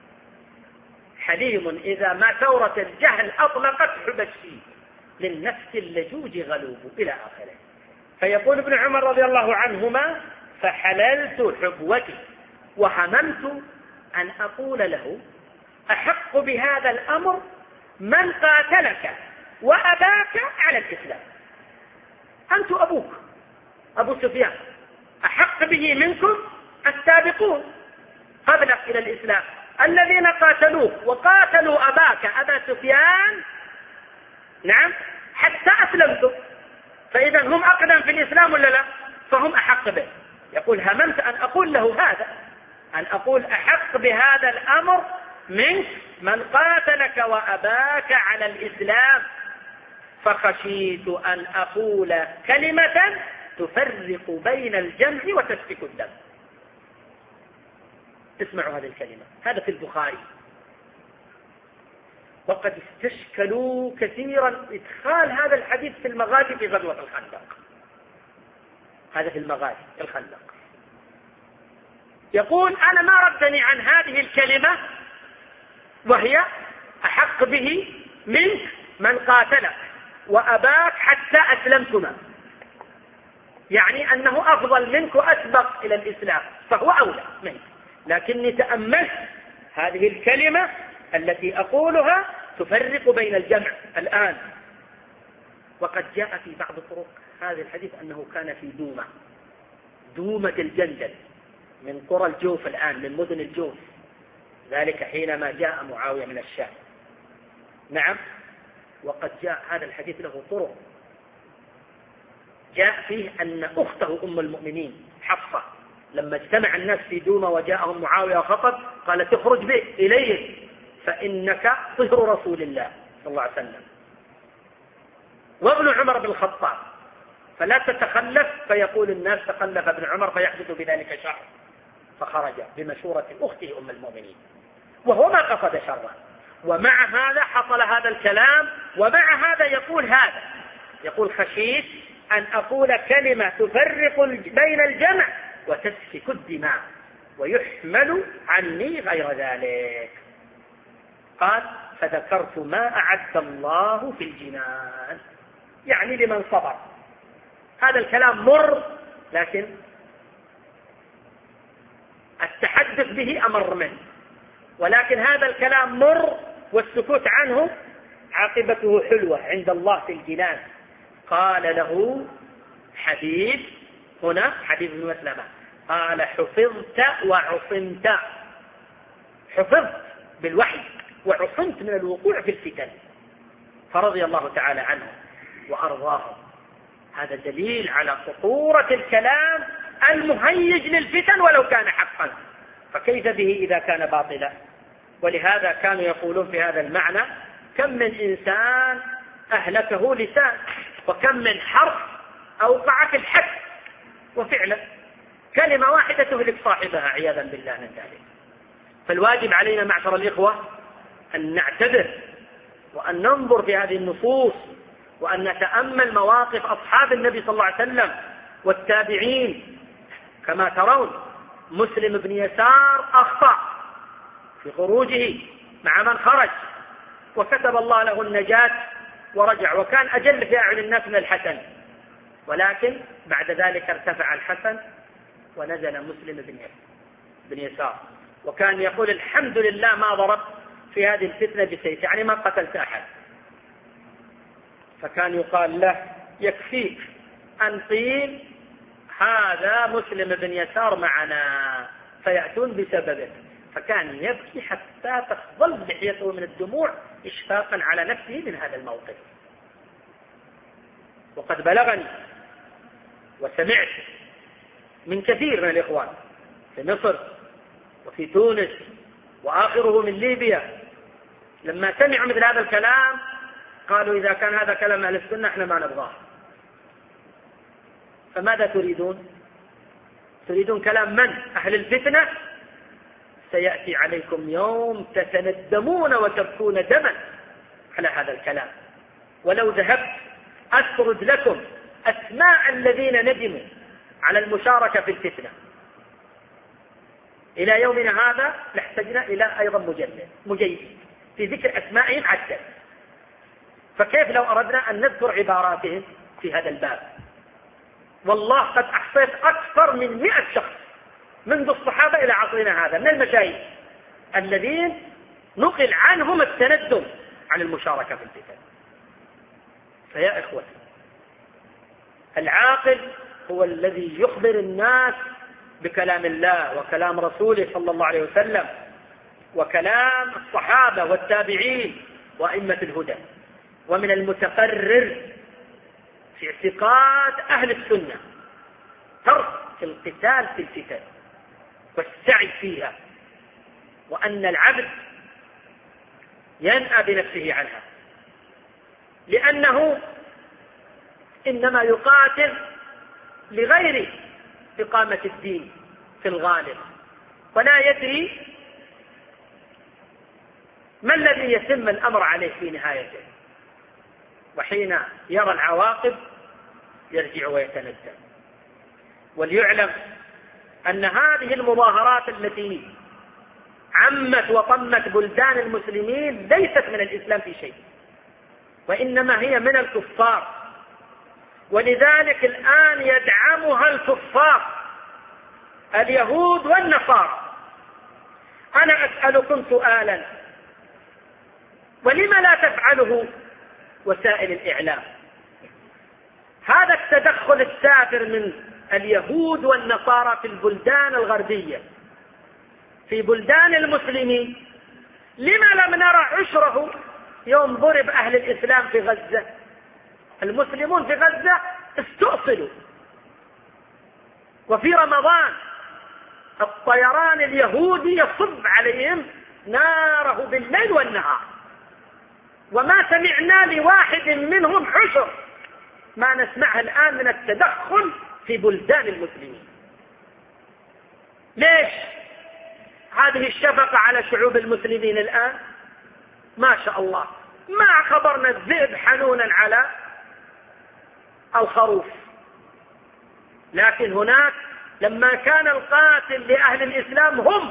حليم إذا ما ثورة الجهل أطلقت حبى الشيء للنفس اللجوج غلوب إلى آخره. فيقول ابن عمر رضي الله عنهما فحللت حبوتي وهممت أن أقول له أحق بهذا الأمر من قاتلك وأباك على الإسلام. أنت أبوك أبو سفيان أحق به منكم السابقون قبلك إلى الإسلام الذين قاتلوك وقاتلوا أباك أبا سفيان، نعم، حتى أسلمتم، فإذا هم أقدم في الإسلام ولا لا؟ فهم أحق به. يقول هممت أن أقول له هذا، أن أقول أحق بهذا الأمر منك من قاتلك وأباك على الإسلام، فخشيت أن أقول كلمة تفرق بين الجمع وتسفك الدم. اسمعوا هذه الكلمة، هذا في البخاري. وقد استشكلوا كثيرا إدخال هذا الحديث في المغازي في غزوة الخندق. هذا في المغازي الخندق. يقول أنا ما ردني عن هذه الكلمة وهي أحق به منك من قاتلك وأباك حتى أسلمتما، يعني أنه أفضل منك وأسبق إلى الإسلام فهو أولى منك، لكني تأملت هذه الكلمة التي أقولها تفرق بين الجمع الآن. وقد جاء في بعض طرق هذا الحديث أنه كان في دومة دومة الجندل من قرى الجوف الآن، من مدن الجوف، ذلك حينما جاء معاوية من الشام. نعم، وقد جاء هذا الحديث له طرق، جاء فيه أن أخته أم المؤمنين حفصة لما اجتمع الناس في دومة وجاءهم معاوية وخطب قالت اخرج به إليه فإنك طهر رسول الله صلى الله عليه وسلم. وابن عمر بن الخطاب فلا تتخلف، فيقول الناس تخلف ابن عمر فيحدث بذلك شر، فخرج بمشورة أخته أم المؤمنين وهو ما قصد شرا. ومع هذا حصل هذا الكلام، ومع هذا يقول هذا، يقول خشيت أن أقول كلمة تفرق بين الجمع وتسفك الدماء ويحمل عني غير ذلك. قال فذكرت ما أعد الله في الجنان، يعني لمن صبر. هذا الكلام مر، لكن التحدث به أمر منه، ولكن هذا الكلام مر والسكوت عنه عاقبته حلوة عند الله في الجنان. قال له حبيب، هنا حبيب بن مسلمة، قال حفظت وعصمت، حفظت بالوحي وعصمت من الوقوع في الفتن، فرضي الله تعالى عنه وأرضاه. هذا دليل على خطورة الكلام المهيج للفتن ولو كان حقا، فكيف به إذا كان باطلا؟ ولهذا كانوا يقولون في هذا المعنى كم من إنسان أهلكه لسان، وكم من حرف أوقع في الحد، وفعلا كلمة واحدة تهلك صاحبها عياذا بالله من ذلك. فالواجب علينا معشر الإخوة أن نعتبر وأن ننظر في هذه النصوص، وأن نتأمل مواقف أصحاب النبي صلى الله عليه وسلم والتابعين. كما ترون مسلم بن يسار أخطأ في خروجه مع من خرج، وكتب الله له النجاة ورجع، وكان أجل في أعين الناس من الحسن، ولكن بعد ذلك ارتفع الحسن ونزل مسلم بن يسار، وكان يقول الحمد لله ما ضرب في هذه الفتنة بسيف، يعني ما قتلت أحد. فكان يقال له يكفيك أن قيل هذا مسلم بن يسار معنا، فيأتون بسببه. فكان يبكي حتى تخضل لحيته من الدموع إشفاقا على نفسه من هذا الموقف. وقد بلغني وسمعت من كثير من الإخوان في مصر وفي تونس وآخره من ليبيا، لما سمعوا مثل هذا الكلام قالوا إذا كان هذا كلام أهل السنة احنا ما نبغاه. فماذا تريدون؟ تريدون كلام من؟ أهل الفتنة؟ سيأتي عليكم يوم تتندمون وتبكون دما على هذا الكلام. ولو ذهبت أسرد لكم أسماء الذين ندموا على المشاركة في الفتنة إلى يومنا هذا لاحتجنا إلى أيضا مجلد مجيد في ذكر أسمائهم عدة. فكيف لو أردنا أن نذكر عباراتهم في هذا الباب؟ والله قد أحصيت أكثر من مئة شخص منذ الصحابة إلى عصرنا هذا من المشايخ الذين نقل عنهم التندم عن المشاركة في الفتن. فيا إخوة، العاقل هو الذي يخبر الناس بكلام الله وكلام رسوله صلى الله عليه وسلم وكلام الصحابة والتابعين وأئمة الهدى. ومن المتقرر في اعتقاد أهل السنة ترك القتال في الفتن والسعي فيها، وأن العبد ينأى بنفسه عنها، لأنه إنما يقاتل لغير إقامة الدين في الغالب، ولا يدري ما الذي يتم الأمر عليه في نهايته، وحين يرى العواقب يرجع ويتندم. وليعلم أن هذه المظاهرات التي عمت وطمت بلدان المسلمين ليست من الإسلام في شيء، وإنما هي من الكفار، ولذلك الآن يدعمها الكفار اليهود والنصارى. أنا أسألكم سؤالا، ولم لا تفعله وسائل الإعلام؟ هذا التدخل السافر من اليهود والنصارى في البلدان الغربية. في بلدان المسلمين لما لم نرى عشره يوم ضرب أهل الإسلام في غزة؟ المسلمون في غزة استؤصلوا، وفي رمضان الطيران اليهودي يصب عليهم ناره بالليل والنهار، وما سمعنا لواحد منهم عشر ما نسمعه الآن من التدخل في بلدان المسلمين. ليش هذه الشفقة على شعوب المسلمين الآن؟ ما شاء الله، ما خبرنا الذئب حنونا على الخروف، لكن هناك لما كان القاتل لأهل الإسلام هم،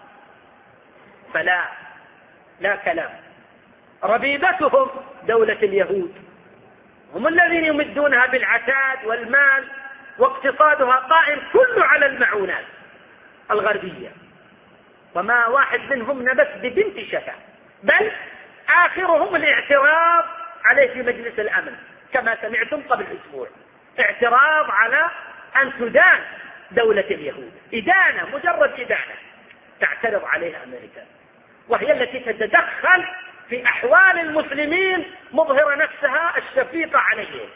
فلا لا كلام. ربيبتهم دولة اليهود، هم الذين يمدونها بالعتاد والمال، واقتصادها قائم كله على المعونات الغربية، وما واحد منهم نبت ببنت شفا، بل آخرهم الاعتراض عليه في مجلس الأمن كما سمعتم قبل أسبوع، اعتراض على أن تدان دولة اليهود، إدانة، مجرد إدانة تعترض عليها أمريكا، وهي التي تتدخل في أحوال المسلمين مظهرة نفسها الشفيقة عليهم،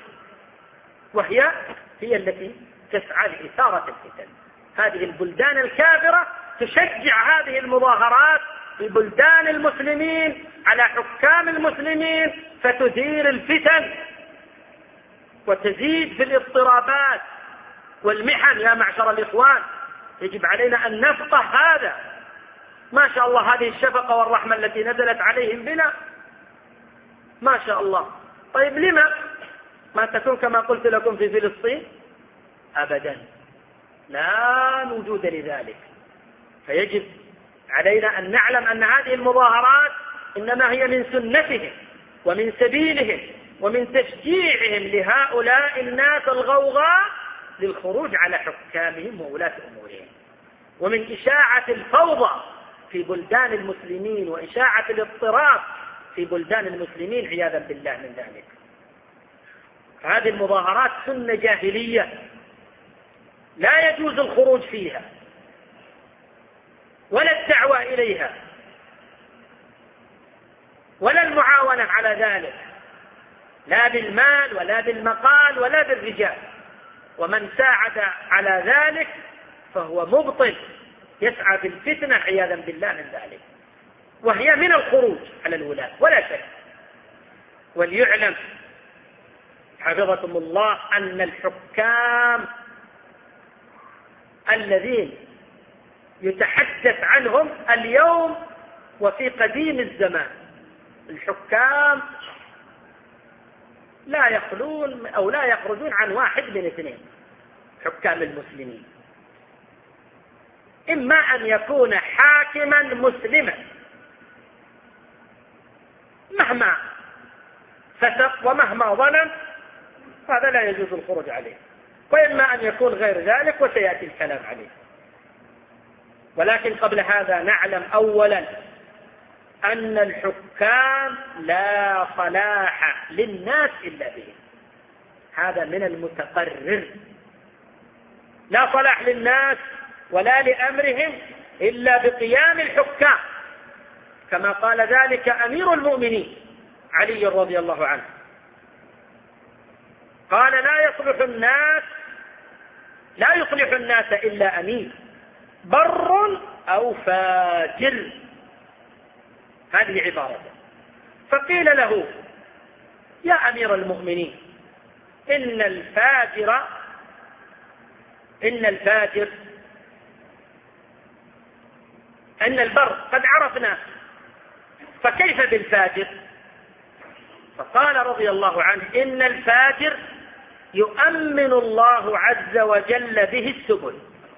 وهي هي التي تسعى لإثارة الفتن. هذه البلدان الكافرة تشجع هذه المظاهرات في بلدان المسلمين على حكام المسلمين، فتثير الفتن وتزيد في الاضطرابات والمحن. يا معشر الإخوان، يجب علينا أن نفقه هذا. ما شاء الله هذه الشفقة والرحمة التي نزلت عليهم بنا، ما شاء الله. طيب لما ما تكون كما قلت لكم في فلسطين؟ أبدا، لا وجود لذلك. فيجب علينا أن نعلم أن هذه المظاهرات إنما هي من سنتهم ومن سبيلهم ومن تشجيعهم لهؤلاء الناس الغوغاء للخروج على حكامهم وولاة أمورهم، ومن إشاعة الفوضى في بلدان المسلمين وإشاعة الاضطراب في بلدان المسلمين عياذا بالله من ذلك. هذه المظاهرات سنة جاهلية لا يجوز الخروج فيها ولا الدعوة إليها ولا المعاونة على ذلك، لا بالمال ولا بالمقال ولا بالرجال، ومن ساعد على ذلك فهو مبطل يسعى بالفتنة عياذا بالله من ذلك، وهي من الخروج على الولاة ولا شك. وليعلم حفظكم الله أن الحكام الذين يتحدث عنهم اليوم وفي قديم الزمان، الحكام لا يخلون أو لا يخرجون عن واحد من اثنين. حكام المسلمين إما أن يكون حاكما مسلما مهما فسق ومهما ظلم، هذا لا يجوز الخروج عليه، وإما أن يكون غير ذلك وسيأتي الكلام عليه. ولكن قبل هذا نعلم أولا أن الحكام لا صلاح للناس إلا بهم، هذا من المتقرر. لا صلاح للناس ولا لأمرهم إلا بقيام الحكام، كما قال ذلك أمير المؤمنين علي رضي الله عنه، قال لا يصلح الناس لا يصلح الناس إلا أمير بر أو فاجر، هذه عبارته. فقيل له يا أمير المؤمنين إن الفاجر إن الفاجر أن البر قد عرفنا، فكيف بالفاجر؟ فقال رضي الله عنه إن الفاجر يؤمن الله عز وجل به السبل.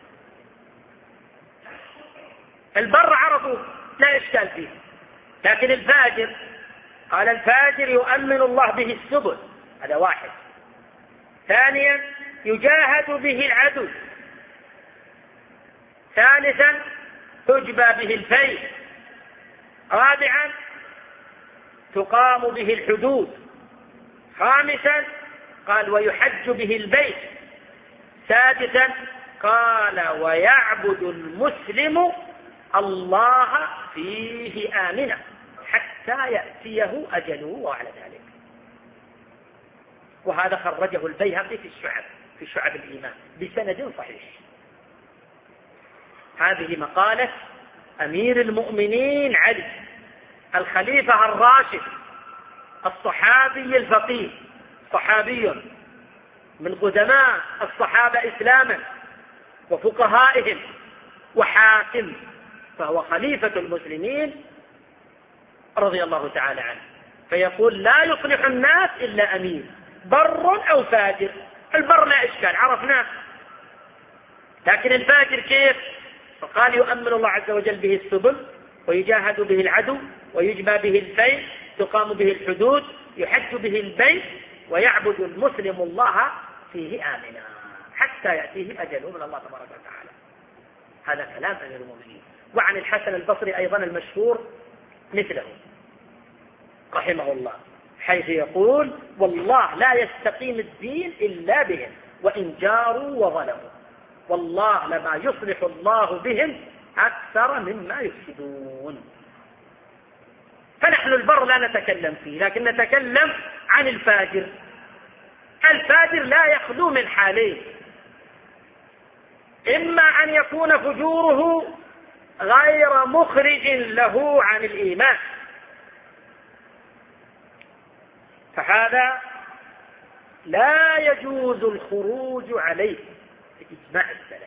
البر عرفوا لا إشكال فيه، لكن الفاجر قال الفاجر يؤمن الله به السبل، هذا واحد. ثانيا يجاهد به العدو. ثالثا تجبى به الفيل. رابعا تقام به الحدود. خامسا قال ويحج به البيت. سادسا قال ويعبد المسلم الله فيه آمنا حتى يأتيه أجله وعلى ذلك. وهذا خرجه البيهقي في الشعب في شعب الإيمان بسند صحيح. هذه مقالة أمير المؤمنين علي الخليفة الراشد الصحابي الفقيه، صحابي من قدماء الصحابة إسلاما وفقهائهم وحاكم، فهو خليفة المسلمين رضي الله تعالى عنه. فيقول لا يصلح الناس إلا أمير بر أو فاجر. البر لا إشكال عرفناه، لكن الفاجر كيف؟ فقال يؤمن الله عز وجل به السبل ويجاهد به العدو ويجبى به الفيل تقام به الحدود يحج به البيت ويعبد المسلم الله فيه آمنا حتى يأتيه أجله من الله تبارك وتعالى. هذا كلام أمير المؤمنين. وعن الحسن البصري أيضا المشهور مثله رحمه الله، حيث يقول والله لا يستقيم الدين إلا بهم وإن جاروا وظلموا، والله لما يصلح الله بهم أكثر مما يفسدون. فنحن البر لا نتكلم فيه، لكن نتكلم عن الفاجر. الفاجر لا يخلو من حالين: إما أن يكون فجوره غير مخرج له عن الإيمان، فهذا لا يجوز الخروج عليه بإجماع السلف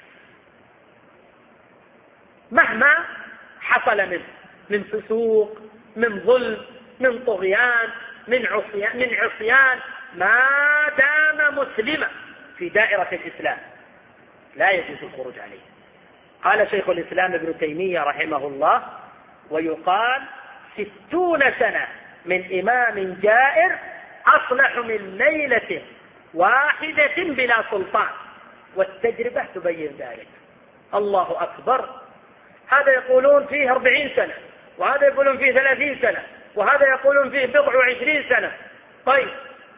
مهما حصل منه من فسوق، من ظلم، من طغيان، من عصيان, من عصيان ما دام مسلما في دائرة الإسلام لا يجوز الخروج عليه. قال شيخ الإسلام ابن تيمية رحمه الله: ويقال ستون سنة من إمام جائر أصلح من ليلة واحدة بلا سلطان، والتجربة تبين ذلك. الله أكبر. هذا يقولون فيه أربعين سنة، وهذا يقولون فيه ثلاثين سنة، وهذا يقولون فيه بضع وعشرين سنة. طيب،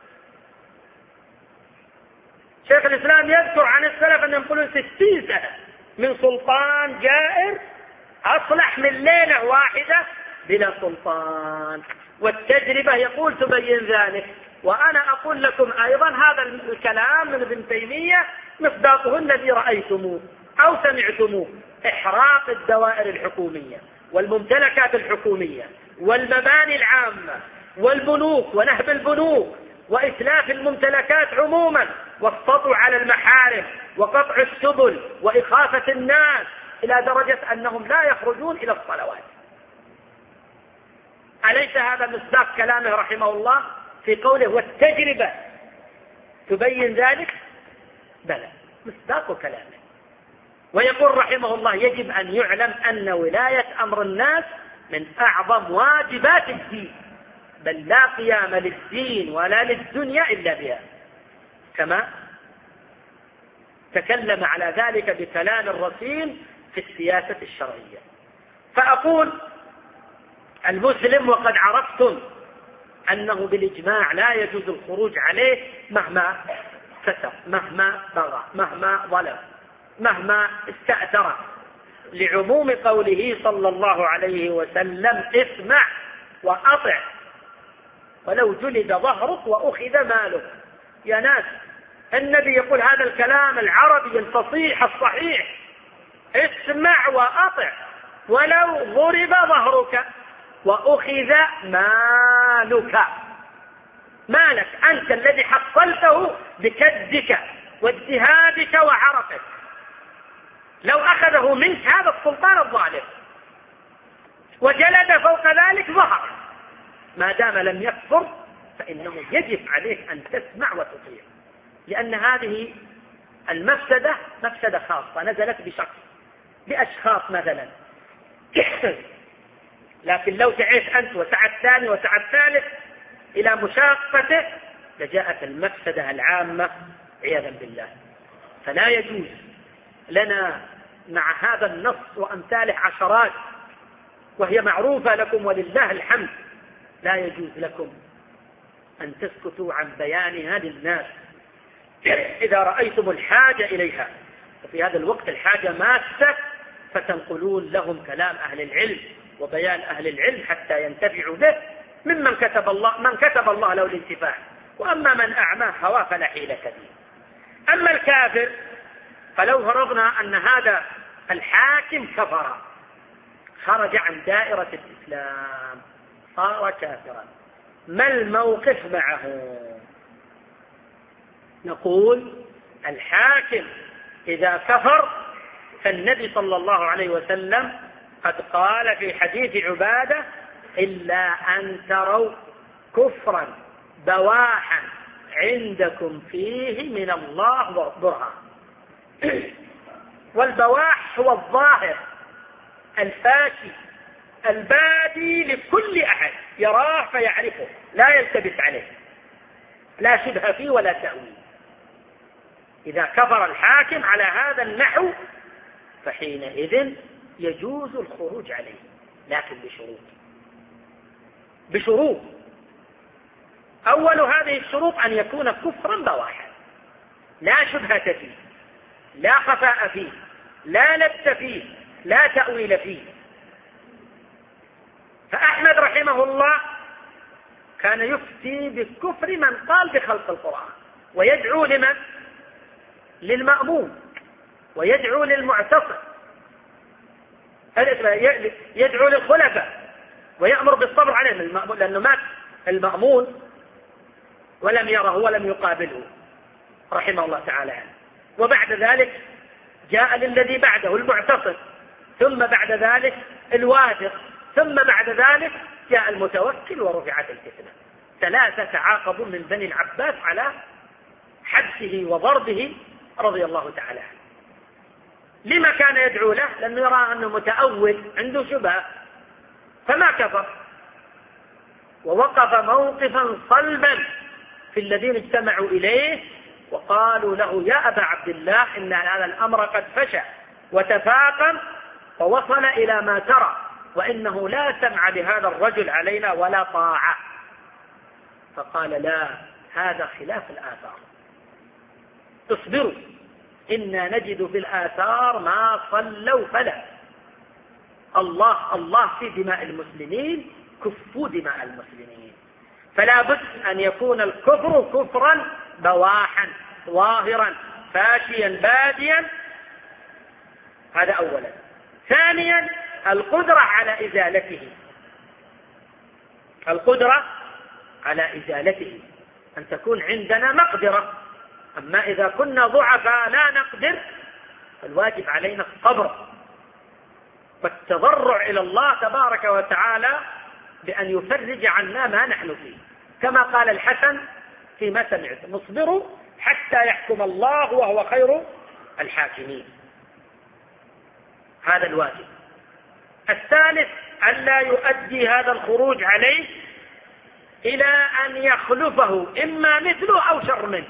شيخ الإسلام يذكر عن السلف أنهم يقولون ستين سنة من سلطان جائر أصلح من ليلة واحدة بلا سلطان، والتجربة يقول تبين ذلك. وأنا أقول لكم أيضا هذا الكلام من ابن تيمية مصداقه الذي رأيتموه أو سمعتموه: إحراق الدوائر الحكومية والممتلكات الحكومية والمباني العامة والبنوك ونهب البنوك وإتلاف الممتلكات عموما والسطو على المحارم وقطع السبل وإخافة الناس إلى درجة أنهم لا يخرجون إلى الصلوات. أليس هذا مصداق كلامه رحمه الله في قوله والتجربة تبين ذلك؟ بلى، مصداق كلامه. ويقول رحمه الله: يجب أن يعلم أن ولاية أمر الناس من أعظم واجبات الدين، بل لا قيام للدين ولا للدنيا إلا بها، كما تكلم على ذلك بكلام الرصين في السياسة الشرعية. فأقول المسلم وقد عرفتم أنه بالإجماع لا يجوز الخروج عليه مهما فسق، مهما بغى، مهما ظلم، مهما استأثر، لعموم قوله صلى الله عليه وسلم: اسمع وأطع ولو جلد ظهرك وأخذ مالك. يا ناس، النبي يقول هذا الكلام العربي الفصيح الصحيح: اسمع وأطع ولو ضرب ظهرك وأخذ مالك. مالك أنت الذي حصلته بكدك واجتهادك وعرفك، لو أخذه منك هذا السلطان الظالم وجلد فوق ذلك ظهر، ما دام لم يكفر فإنه يجب عليك أن تسمع وتطيع، لأن هذه المفسدة مفسدة خاصة نزلت بشخص بأشخاص مثلا لكن لو تعيش أنت وسعى الثاني وسعى الثالث إلى مشاقته لجاءت المفسدة العامة عياذا بالله. فلا يجوز لنا مع هذا النص وأمثاله عشرات وهي معروفة لكم ولله الحمد، لا يجوز لكم أن تسكتوا عن بيانها للناس إذا رأيتم الحاجة إليها، وفي هذا الوقت الحاجة ماسة، فتنقلون لهم كلام أهل العلم وبيان أهل العلم حتى ينتفعوا به ممن كتب الله من كتب الله له الانتفاع. وأما من أعماه هواه فلا حيلة به. أما الكافر فلو فرضنا أن هذا الحاكم كفر، خرج عن دائرة الإسلام، صار كافرا، ما الموقف معه؟ نقول الحاكم إذا كفر فالنبي صلى الله عليه وسلم قد قال في حديث عبادة: إلا أن تروا كفرا بواحا عندكم فيه من الله برهان. والبواح هو الظاهر الفاشي البادي لكل أحد يراه فيعرفه، لا يلتبس عليه، لا شبه فيه ولا تأويل. إذا كفر الحاكم على هذا النحو فحينئذ يجوز الخروج عليه، لكن بشروط بشروط أول هذه الشروط أن يكون كفرا بواحا، لا شبهة فيه، لا خفاء فيه، لا لبس فيه، لا تأويل فيه. فأحمد رحمه الله كان يفتي بالكفر من قال بخلق القرآن، ويدعو لمن؟ للمأمون، ويدعو للمعتصم، يدعو للخلفاء، ويأمر بالصبر عليهم، لأنه مات المأمون ولم يره ولم يقابله رحمه الله تعالى. وبعد ذلك جاء للذي بعده المعتصم، ثم بعد ذلك الواثق، ثم بعد ذلك جاء المتوكل ورفعت الفتنة. ثلاثة تعاقبوا من بني العباس على حبسه وضربه رضي الله تعالى عنه. لما كان يدعو له؟ لأنه يرى أنه متأول عنده شبهة، فما كفر، ووقف موقفا صلبا في الذين اجتمعوا إليه وقالوا له: يا أبا عبد الله، إن هذا الأمر قد فشى وتفاقم ووصل إلى ما ترى، وإنه لا سمع لهذا الرجل علينا ولا طاعة. فقال: لا، هذا خلاف الآثار، اصبروا، إنا نجد في الآثار ما صلوا فلا. الله الله في دماء المسلمين، كفوا دماء المسلمين. فلا بد أن يكون الكفر كفرا بواحا ظاهرا فاشيا باديا. هذا أولا. ثانيا القدرة على إزالته، القدرة على إزالته، أن تكون عندنا مقدرة. أما إذا كنا ضعفاء لا نقدر فالواجب علينا الصبر والتضرع إلى الله تبارك وتعالى بأن يفرج عنا ما نحن فيه، كما قال الحسن فيما سمعت: نصبر حتى يحكم الله وهو خير الحاكمين. هذا الواجب. الثالث ألا يؤدي هذا الخروج عليه إلى أن يخلفه إما مثله أو شر منه.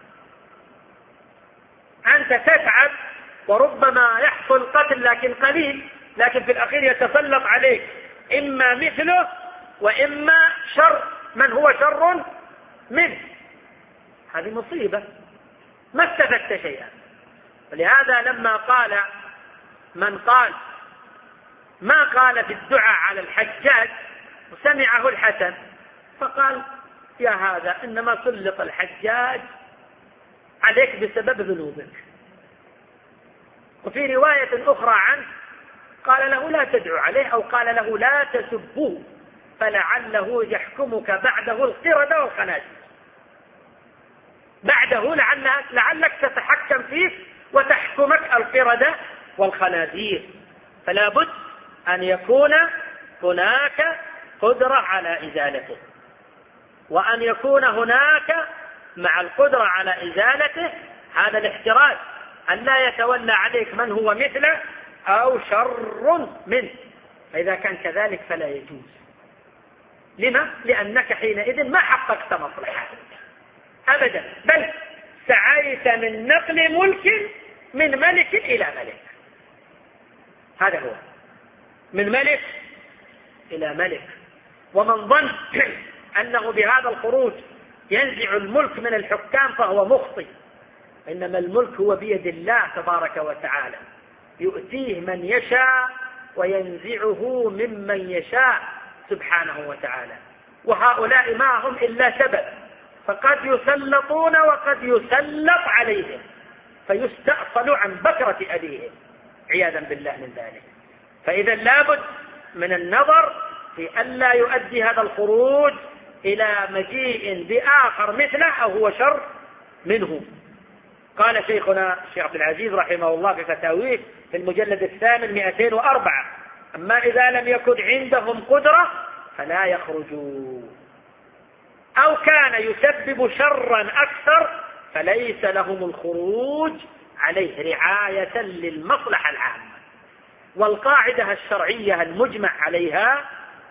أنت تتعب وربما يحصل قتل لكن قليل، لكن في الأخير يتسلط عليك إما مثله وإما شر من هو شر منه. هذه مصيبة، ما استفدت شيئا. ولهذا لما قال من قال ما قال في الدعاء على الحجاج وسمعه الحسن فقال: يا هذا إنما سلط الحجاج عليك بسبب ذنوبك. وفي رواية أخرى عنه قال له: لا تدعو عليه، أو قال له: لا تسبوه فلعله يحكمك بعده القردة والخنازير. بعده لعلك, لعلك تتحكم فيه وتحكمك القردة والخنازير. فلا بد أن يكون هناك قدرة على إزالته، وأن يكون هناك مع القدرة على إزالته هذا الاحتراز، أن لا يتولى عليك من هو مثله أو شر منه. فإذا كان كذلك فلا يجوز. لما؟ لأنك حينئذ ما حققت مصلحة أبدا، بل سعيت من نقل ملك من ملك إلى ملك. هذا هو، من ملك إلى ملك. ومن ظن أنه بهذا الخروج ينزع الملك من الحكام فهو مخطئ، إنما الملك هو بيد الله تبارك وتعالى، يؤتيه من يشاء وينزعه ممن يشاء سبحانه وتعالى. وهؤلاء ما هم إلا سبب، فقد يسلطون وقد يسلط عليهم فيستأصل عن بكرة أبيهم عياذا بالله من ذلك. فإذا لابد من النظر في ألا يؤدي هذا الخروج إلى مجيء بآخر مثله أو هو شر منه. قال شيخنا الشيخ عبد العزيز رحمه الله في فتاويه في المجلد الثامن مئتين وأربعة: أما إذا لم يكن عندهم قدرة فلا يخرجوا، أو كان يسبب شرا أكثر فليس لهم الخروج عليه رعاية للمصلحة العامة. والقاعدة الشرعية المجمع عليها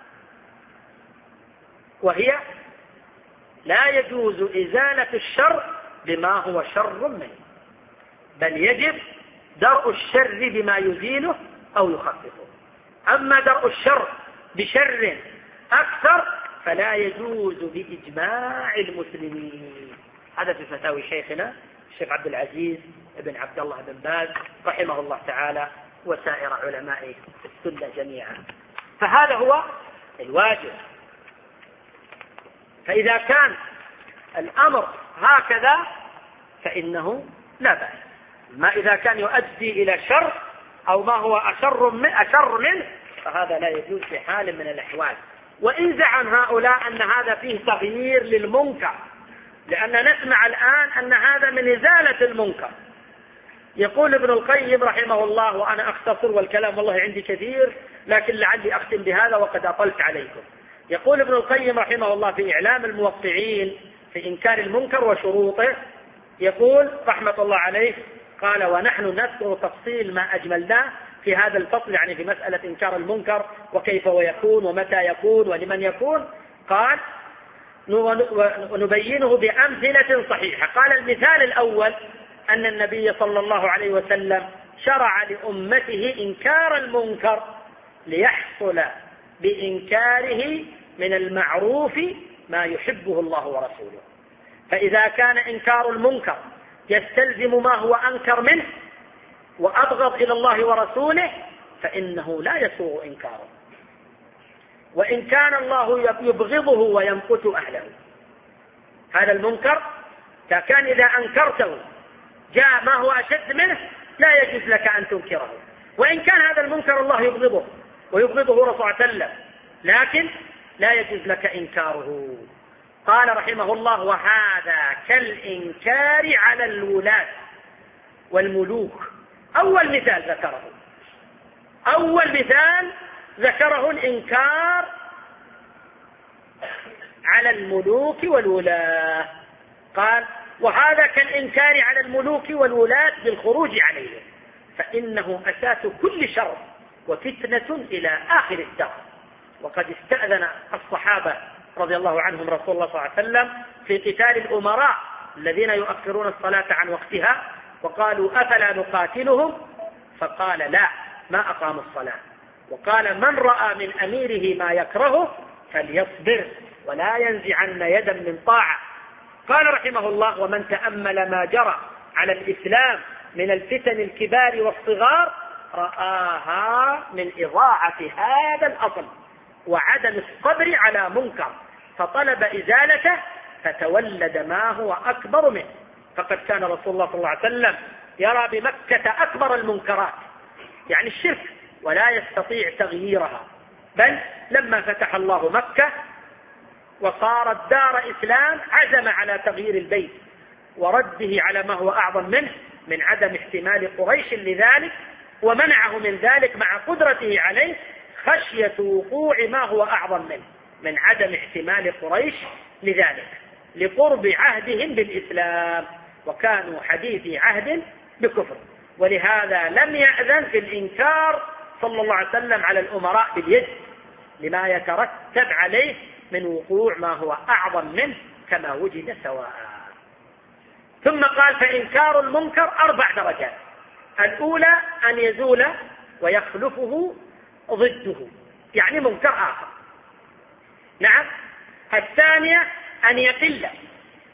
وهي: لا يجوز إزالة الشر بما هو شر منه، بل يجب درء الشر بما يزيله أو يخففه. أما درء الشر بشر أكثر فلا يجوز بإجماع المسلمين. هذا في فتاوي شيخنا الشيخ عبد العزيز بن عبد الله بن باز رحمه الله تعالى وسائر علماء السنة جميعا. فهذا هو الواجب. فإذا كان الأمر هكذا فإنه لا بأس. ما إذا كان يؤدي إلى شر أو ما هو أشر من أشر منه فهذا لا يجوز في حال من الأحوال. وإن زعم هؤلاء أن هذا فيه تغيير للمنكر، لأن نسمع الآن أن هذا من إزالة المنكر. يقول ابن القيم رحمه الله، وأنا أختصر والكلام والله عندي كثير لكن لعلي أختم بهذا وقد أطلت عليكم. يقول ابن القيم رحمه الله في إعلام الموقعين في إنكار المنكر وشروطه، يقول رحمة الله عليه: قال: ونحن نذكر تفصيل ما أجملناه في هذا الفصل، يعني في مسألة إنكار المنكر وكيف ويكون ومتى يكون ولمن يكون. قال: ونبينه بأمثلة صحيحة. قال: المثال الأول أن النبي صلى الله عليه وسلم شرع لأمته إنكار المنكر ليحصل بإنكاره من المعروف ما يحبه الله ورسوله. فإذا كان إنكار المنكر يستلزم ما هو أنكر منه وأبغض إلى الله ورسوله فإنه لا يسوغ إنكاره. وإن كان الله يبغضه ويمقت أهله، هذا المنكر كان إذا أنكرته جاء ما هو أشد منه لا يجوز لك أن تنكره. وإن كان هذا المنكر الله يبغضه ويبغضه رسول الله صلى الله عليه وسلم لكن لا يجوز لك إنكاره. قال رحمه الله: وهذا كالإنكار على الولاة والملوك. أول مثال ذكره أول مثال ذكره الإنكار على الملوك والولاة. قال: وهذا كالإنكار على الملوك والولاة بالخروج عليهم، فإنه أساس كل شر وفتنة إلى آخر الدهر. وقد استأذن الصحابة رضي الله عنهم رسول الله صلى الله عليه وسلم في قتال الأمراء الذين يؤخرون الصلاة عن وقتها، وقالوا: أفلا نقاتلهم؟ فقال: لا، ما أقاموا الصلاة. وقال: من رأى من أميره ما يكرهه فليصبر ولا ينزعن يدا من طاعة. قال رحمه الله: ومن تأمل ما جرى على الإسلام من الفتن الكبار والصغار رآها من إضاعة هذا الأصل وعدم الصبر على منكر، فطلب إزالته فتولد ما هو أكبر منه. فقد كان رسول الله صلى الله عليه وسلم يرى بمكة أكبر المنكرات، يعني الشرك، ولا يستطيع تغييرها. بل لما فتح الله مكة وصارت دار إسلام عزم على تغيير البيت ورده على ما هو أعظم منه من عدم احتمال قريش لذلك، ومنعه من ذلك مع قدرته عليه خشية وقوع ما هو أعظم منه من عدم احتمال قريش لذلك لقرب عهدهم بالإسلام، وكانوا حديثي عهد بكفر. ولهذا لم يأذن في الإنكار صلى الله عليه وسلم على الأمراء باليد لما يترتب عليه من وقوع ما هو أعظم منه كما وجد سواء. ثم قال: فإنكار المنكر أربع درجات. الأولى أن يزول ويخلفه ضده، يعني منكر آخر. نعم. الثانية أن يقل،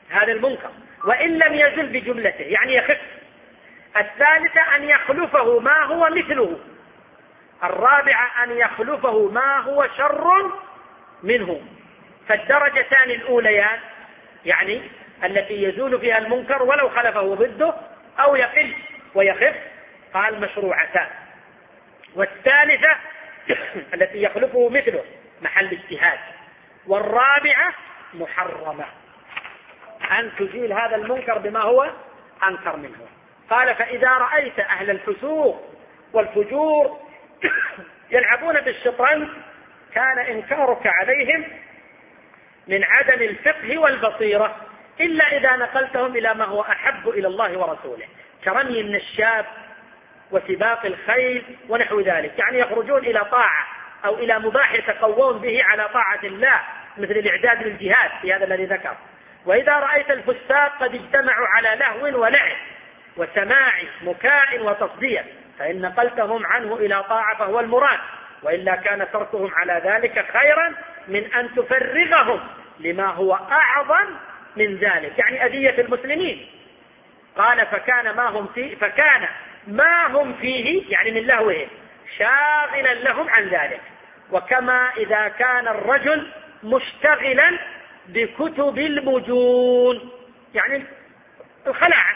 هذا المنكر، وإن لم يزل بجملته يعني يخف. الثالثة أن يخلفه ما هو مثله. الرابعة أن يخلفه ما هو شر منه. فالدرجتان الأوليان يعني التي يزول فيها المنكر ولو خلفه ضده أو يقل ويخف قال مشروعتان. والثالثة التي يخلفه مثله محل اجتهاد. والرابعة محرمة أن تزيل هذا المنكر بما هو أنكر منه. قال فإذا رأيت أهل الفسوق والفجور يلعبون بالشطرنج كان إنكارك عليهم من عدم الفقه والبصيرة إلا إذا نقلتهم إلى ما هو أحب إلى الله ورسوله كرمي النشاب وسباق الخيل ونحو ذلك، يعني يخرجون إلى طاعة أو إلى مباح يتقوون به على طاعة الله مثل الإعداد للجهاد في هذا الذي ذكر. وإذا رأيت الفساق قد اجتمعوا على لهو ولعب وسماع مكاء وتصديق فإن نقلتهم عنه إلى طاعة فهو المراد، وإلا كان تركهم على ذلك خيرا من أن تفرغهم لما هو أعظم من ذلك يعني أذية المسلمين. قال فكان ما هم فيه فكان ما هم فيه يعني من لهوهم شاغلا لهم عن ذلك. وكما إذا كان الرجل مشتغلا بكتب المجون يعني الخلاعة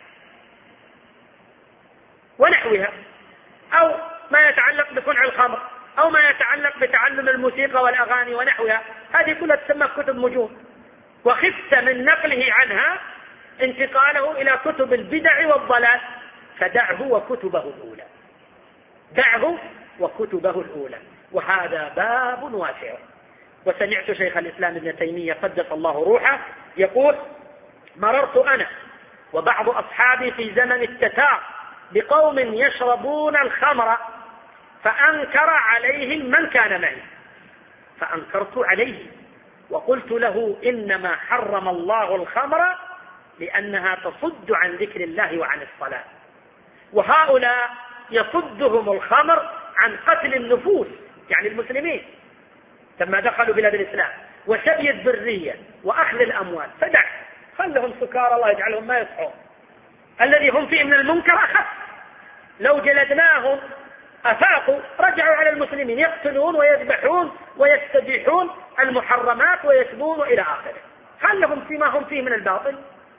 ونحوها أو ما يتعلق بصنع الخمر أو ما يتعلق بتعلم الموسيقى والأغاني ونحوها، هذه كلها تسمى كتب مجون، وخفت من نقله عنها انتقاله إلى كتب البدع والضلال فدعه وكتبه الأولى دعه وكتبه الأولى وهذا باب واسع. وسمعت شيخ الإسلام ابن تيمية قدس الله روحه يقول مررت أنا وبعض أصحابي في زمن التتار بقوم يشربون الخمر فأنكر عليهم من كان معي فأنكرت عليه وقلت له إنما حرم الله الخمر لأنها تصد عن ذكر الله وعن الصلاة، وهؤلاء يصدهم الخمر عن قتل النفوس يعني المسلمين لما دخلوا بلاد الإسلام وسبي الذرية وأخذ الأموال، فدع خلهم سكارى الله يجعلهم ما يصحون. الذي هم فيه من المنكر أخف، لو جلدناهم أفاقوا رجعوا على المسلمين يقتلون ويذبحون ويستبيحون المحرمات ويسبون إلى آخره، خلهم فيما هم فيه من الباطل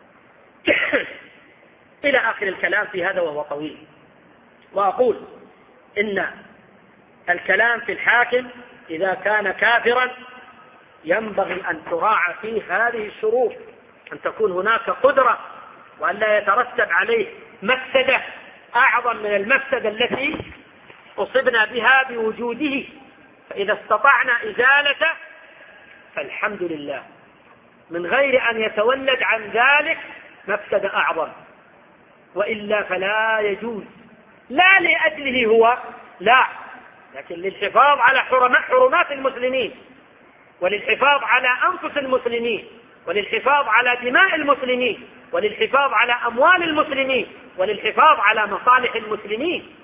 إلى آخر الكلام في هذا وهو طويل. وأقول إن الكلام في الحاكم إذا كان كافرا ينبغي أن تراعى فيه هذه الشروط، أن تكون هناك قدرة وأن لا يترتب عليه مفسدة أعظم من المفسدة التي أصبنا بها بوجوده، فإذا استطعنا إزالته فالحمد لله من غير أن يتولد عن ذلك مفسدة أعظم، وإلا فلا يجوز لا لأجله هو لا، لكن للحفاظ على حرمات المسلمين وللحفاظ على أنفس المسلمين وللحفاظ على دماء المسلمين وللحفاظ على أموال المسلمين وللحفاظ على مصالح المسلمين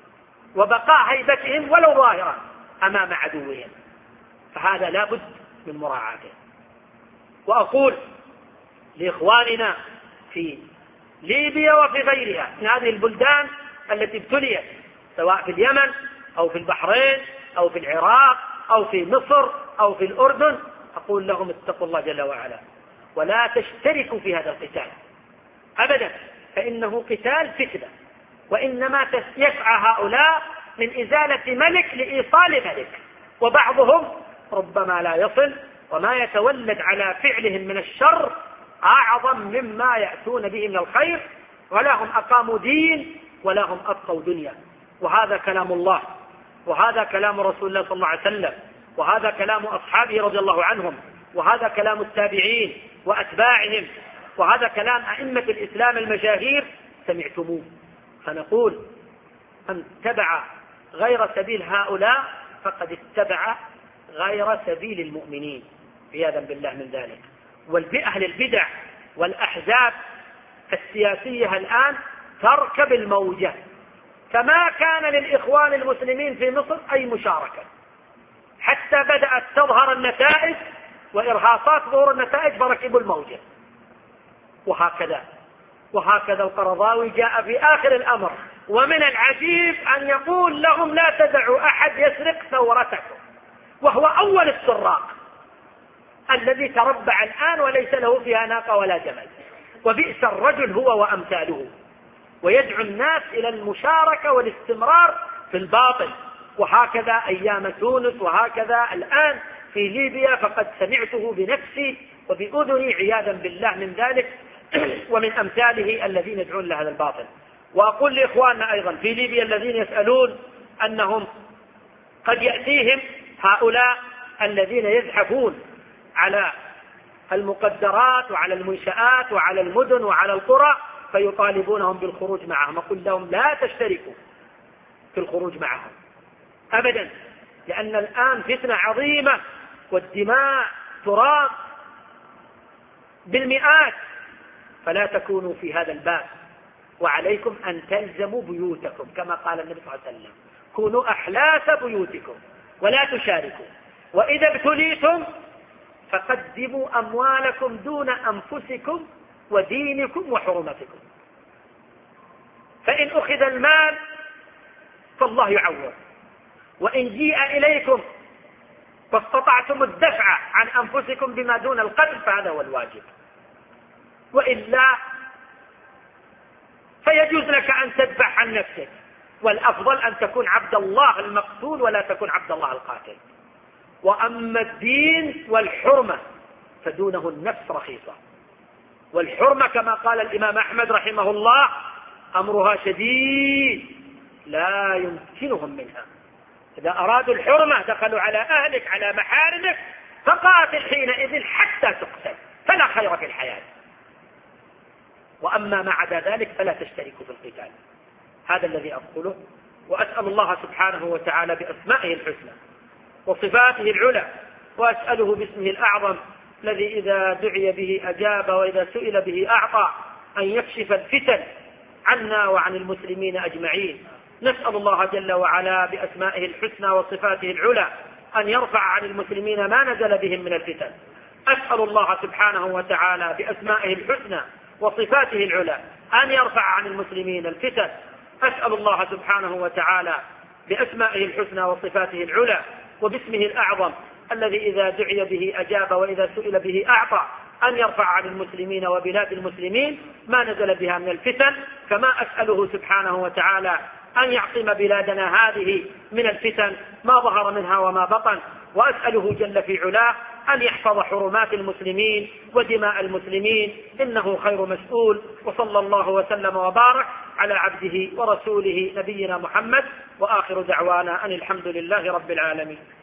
وبقاء هيبتهم ولو ظاهرا أمام عدوهم، فهذا لا بد من مراعاته. وأقول لإخواننا في ليبيا وفي غيرها من هذه البلدان التي ابتليت سواء في اليمن أو في البحرين أو في العراق أو في مصر أو في الأردن، أقول لهم اتقوا الله جل وعلا ولا تشتركوا في هذا القتال أبدا، فإنه قتال فتنة، وإنما يسعى هؤلاء من إزالة ملك لإيصال ملك، وبعضهم ربما لا يصل، وما يتولد على فعلهم من الشر أعظم مما يأتون به من الخير، ولا هم أقاموا دين ولا هم أبقوا دنيا. وهذا كلام الله، وهذا كلام رسول الله صلى الله عليه وسلم، وهذا كلام أصحابه رضي الله عنهم، وهذا كلام التابعين وأتباعهم، وهذا كلام أئمة الإسلام المشاهير سمعتموه. فنقول من اتبع غير سبيل هؤلاء فقد اتبع غير سبيل المؤمنين عياذا بالله من ذلك. والأهل البدع والأحزاب السياسية الآن تركب الموجة، كما كان للإخوان المسلمين في مصر أي مشاركة، حتى بدأت تظهر النتائج وإرهاصات ظهور النتائج فركبوا الموجة، وهكذا وهكذا القرضاوي جاء في آخر الأمر: ومن العجيب أن يقول لهم لا تدعوا أحد يسرق ثورتكم، وهو أول السراق الذي تربع الآن وليس له فيها ناقة ولا جمل، وبئس الرجل هو وأمثاله، ويدعو الناس إلى المشاركة والاستمرار في الباطل. وهكذا أيام تونس، وهكذا الآن في ليبيا، فقد سمعته بنفسي وبأذني عياذا بالله من ذلك ومن أمثاله الذين يدعون لهذا الباطل. وأقول لإخواننا أيضا في ليبيا الذين يسألون أنهم قد يأتيهم هؤلاء الذين يزحفون على المقدرات وعلى المنشآت وعلى المدن وعلى القرى فيطالبونهم بالخروج معهم، أقول لهم لا تشتركوا في الخروج معهم أبدا، لأن الآن فتنة عظيمة والدماء تراق بالمئات، فلا تكونوا في هذا الباب، وعليكم أن تلزموا بيوتكم كما قال النبي صلى الله عليه وسلم: كونوا أحلاس بيوتكم ولا تشاركوا، وإذا ابتليتم فقدموا أموالكم دون أنفسكم ودينكم وحرمتكم، فإن أخذ المال فالله يعوض، وإن جيء إليكم فاستطعتم الدفع عن أنفسكم بما دون القتل فهذا هو الواجب، وإلا فيجوز لك أن تذبح عن نفسك، والأفضل أن تكون عبد الله المقتول ولا تكون عبد الله القاتل. وأما الدين والحرمة فدونه النفس رخيصة، والحرمة كما قال الإمام أحمد رحمه الله أمرها شديد لا يمكنهم منها، إذا أرادوا الحرمة دخلوا على أهلك على محارمك فقاتل حينئذ حتى تقتل، فلا خير في الحياة. وأما ما عدا ذلك فلا تشتركوا في القتال. هذا الذي أقوله، وأسأل الله سبحانه وتعالى بأسمائه الحسنى وصفاته العلى، وأسأله باسمه الأعظم الذي إذا دعي به أجاب وإذا سئل به أعطى أن يكشف الفتن عنا وعن المسلمين أجمعين. نسأل الله جل وعلا بأسمائه الحسنى وصفاته العلى أن يرفع عن المسلمين ما نزل بهم من الفتن. أسأل الله سبحانه وتعالى بأسمائه الحسنى وصفاته العلى أن يرفع عن المسلمين الفتن. أسأل الله سبحانه وتعالى بأسمائه الحسنى وصفاته العلى وباسمه الأعظم الذي إذا دعي به أجاب وإذا سئل به أعطى أن يرفع عن المسلمين وبلاد المسلمين ما نزل بها من الفتن، كما أسأله سبحانه وتعالى أن يعصم بلادنا هذه من الفتن ما ظهر منها وما بطن، وأسأله جل في علاه أن يحفظ حرمات المسلمين ودماء المسلمين، إنه خير مسؤول. وصلى الله وسلم وبارك على عبده ورسوله نبينا محمد، وآخر دعوانا أن الحمد لله رب العالمين.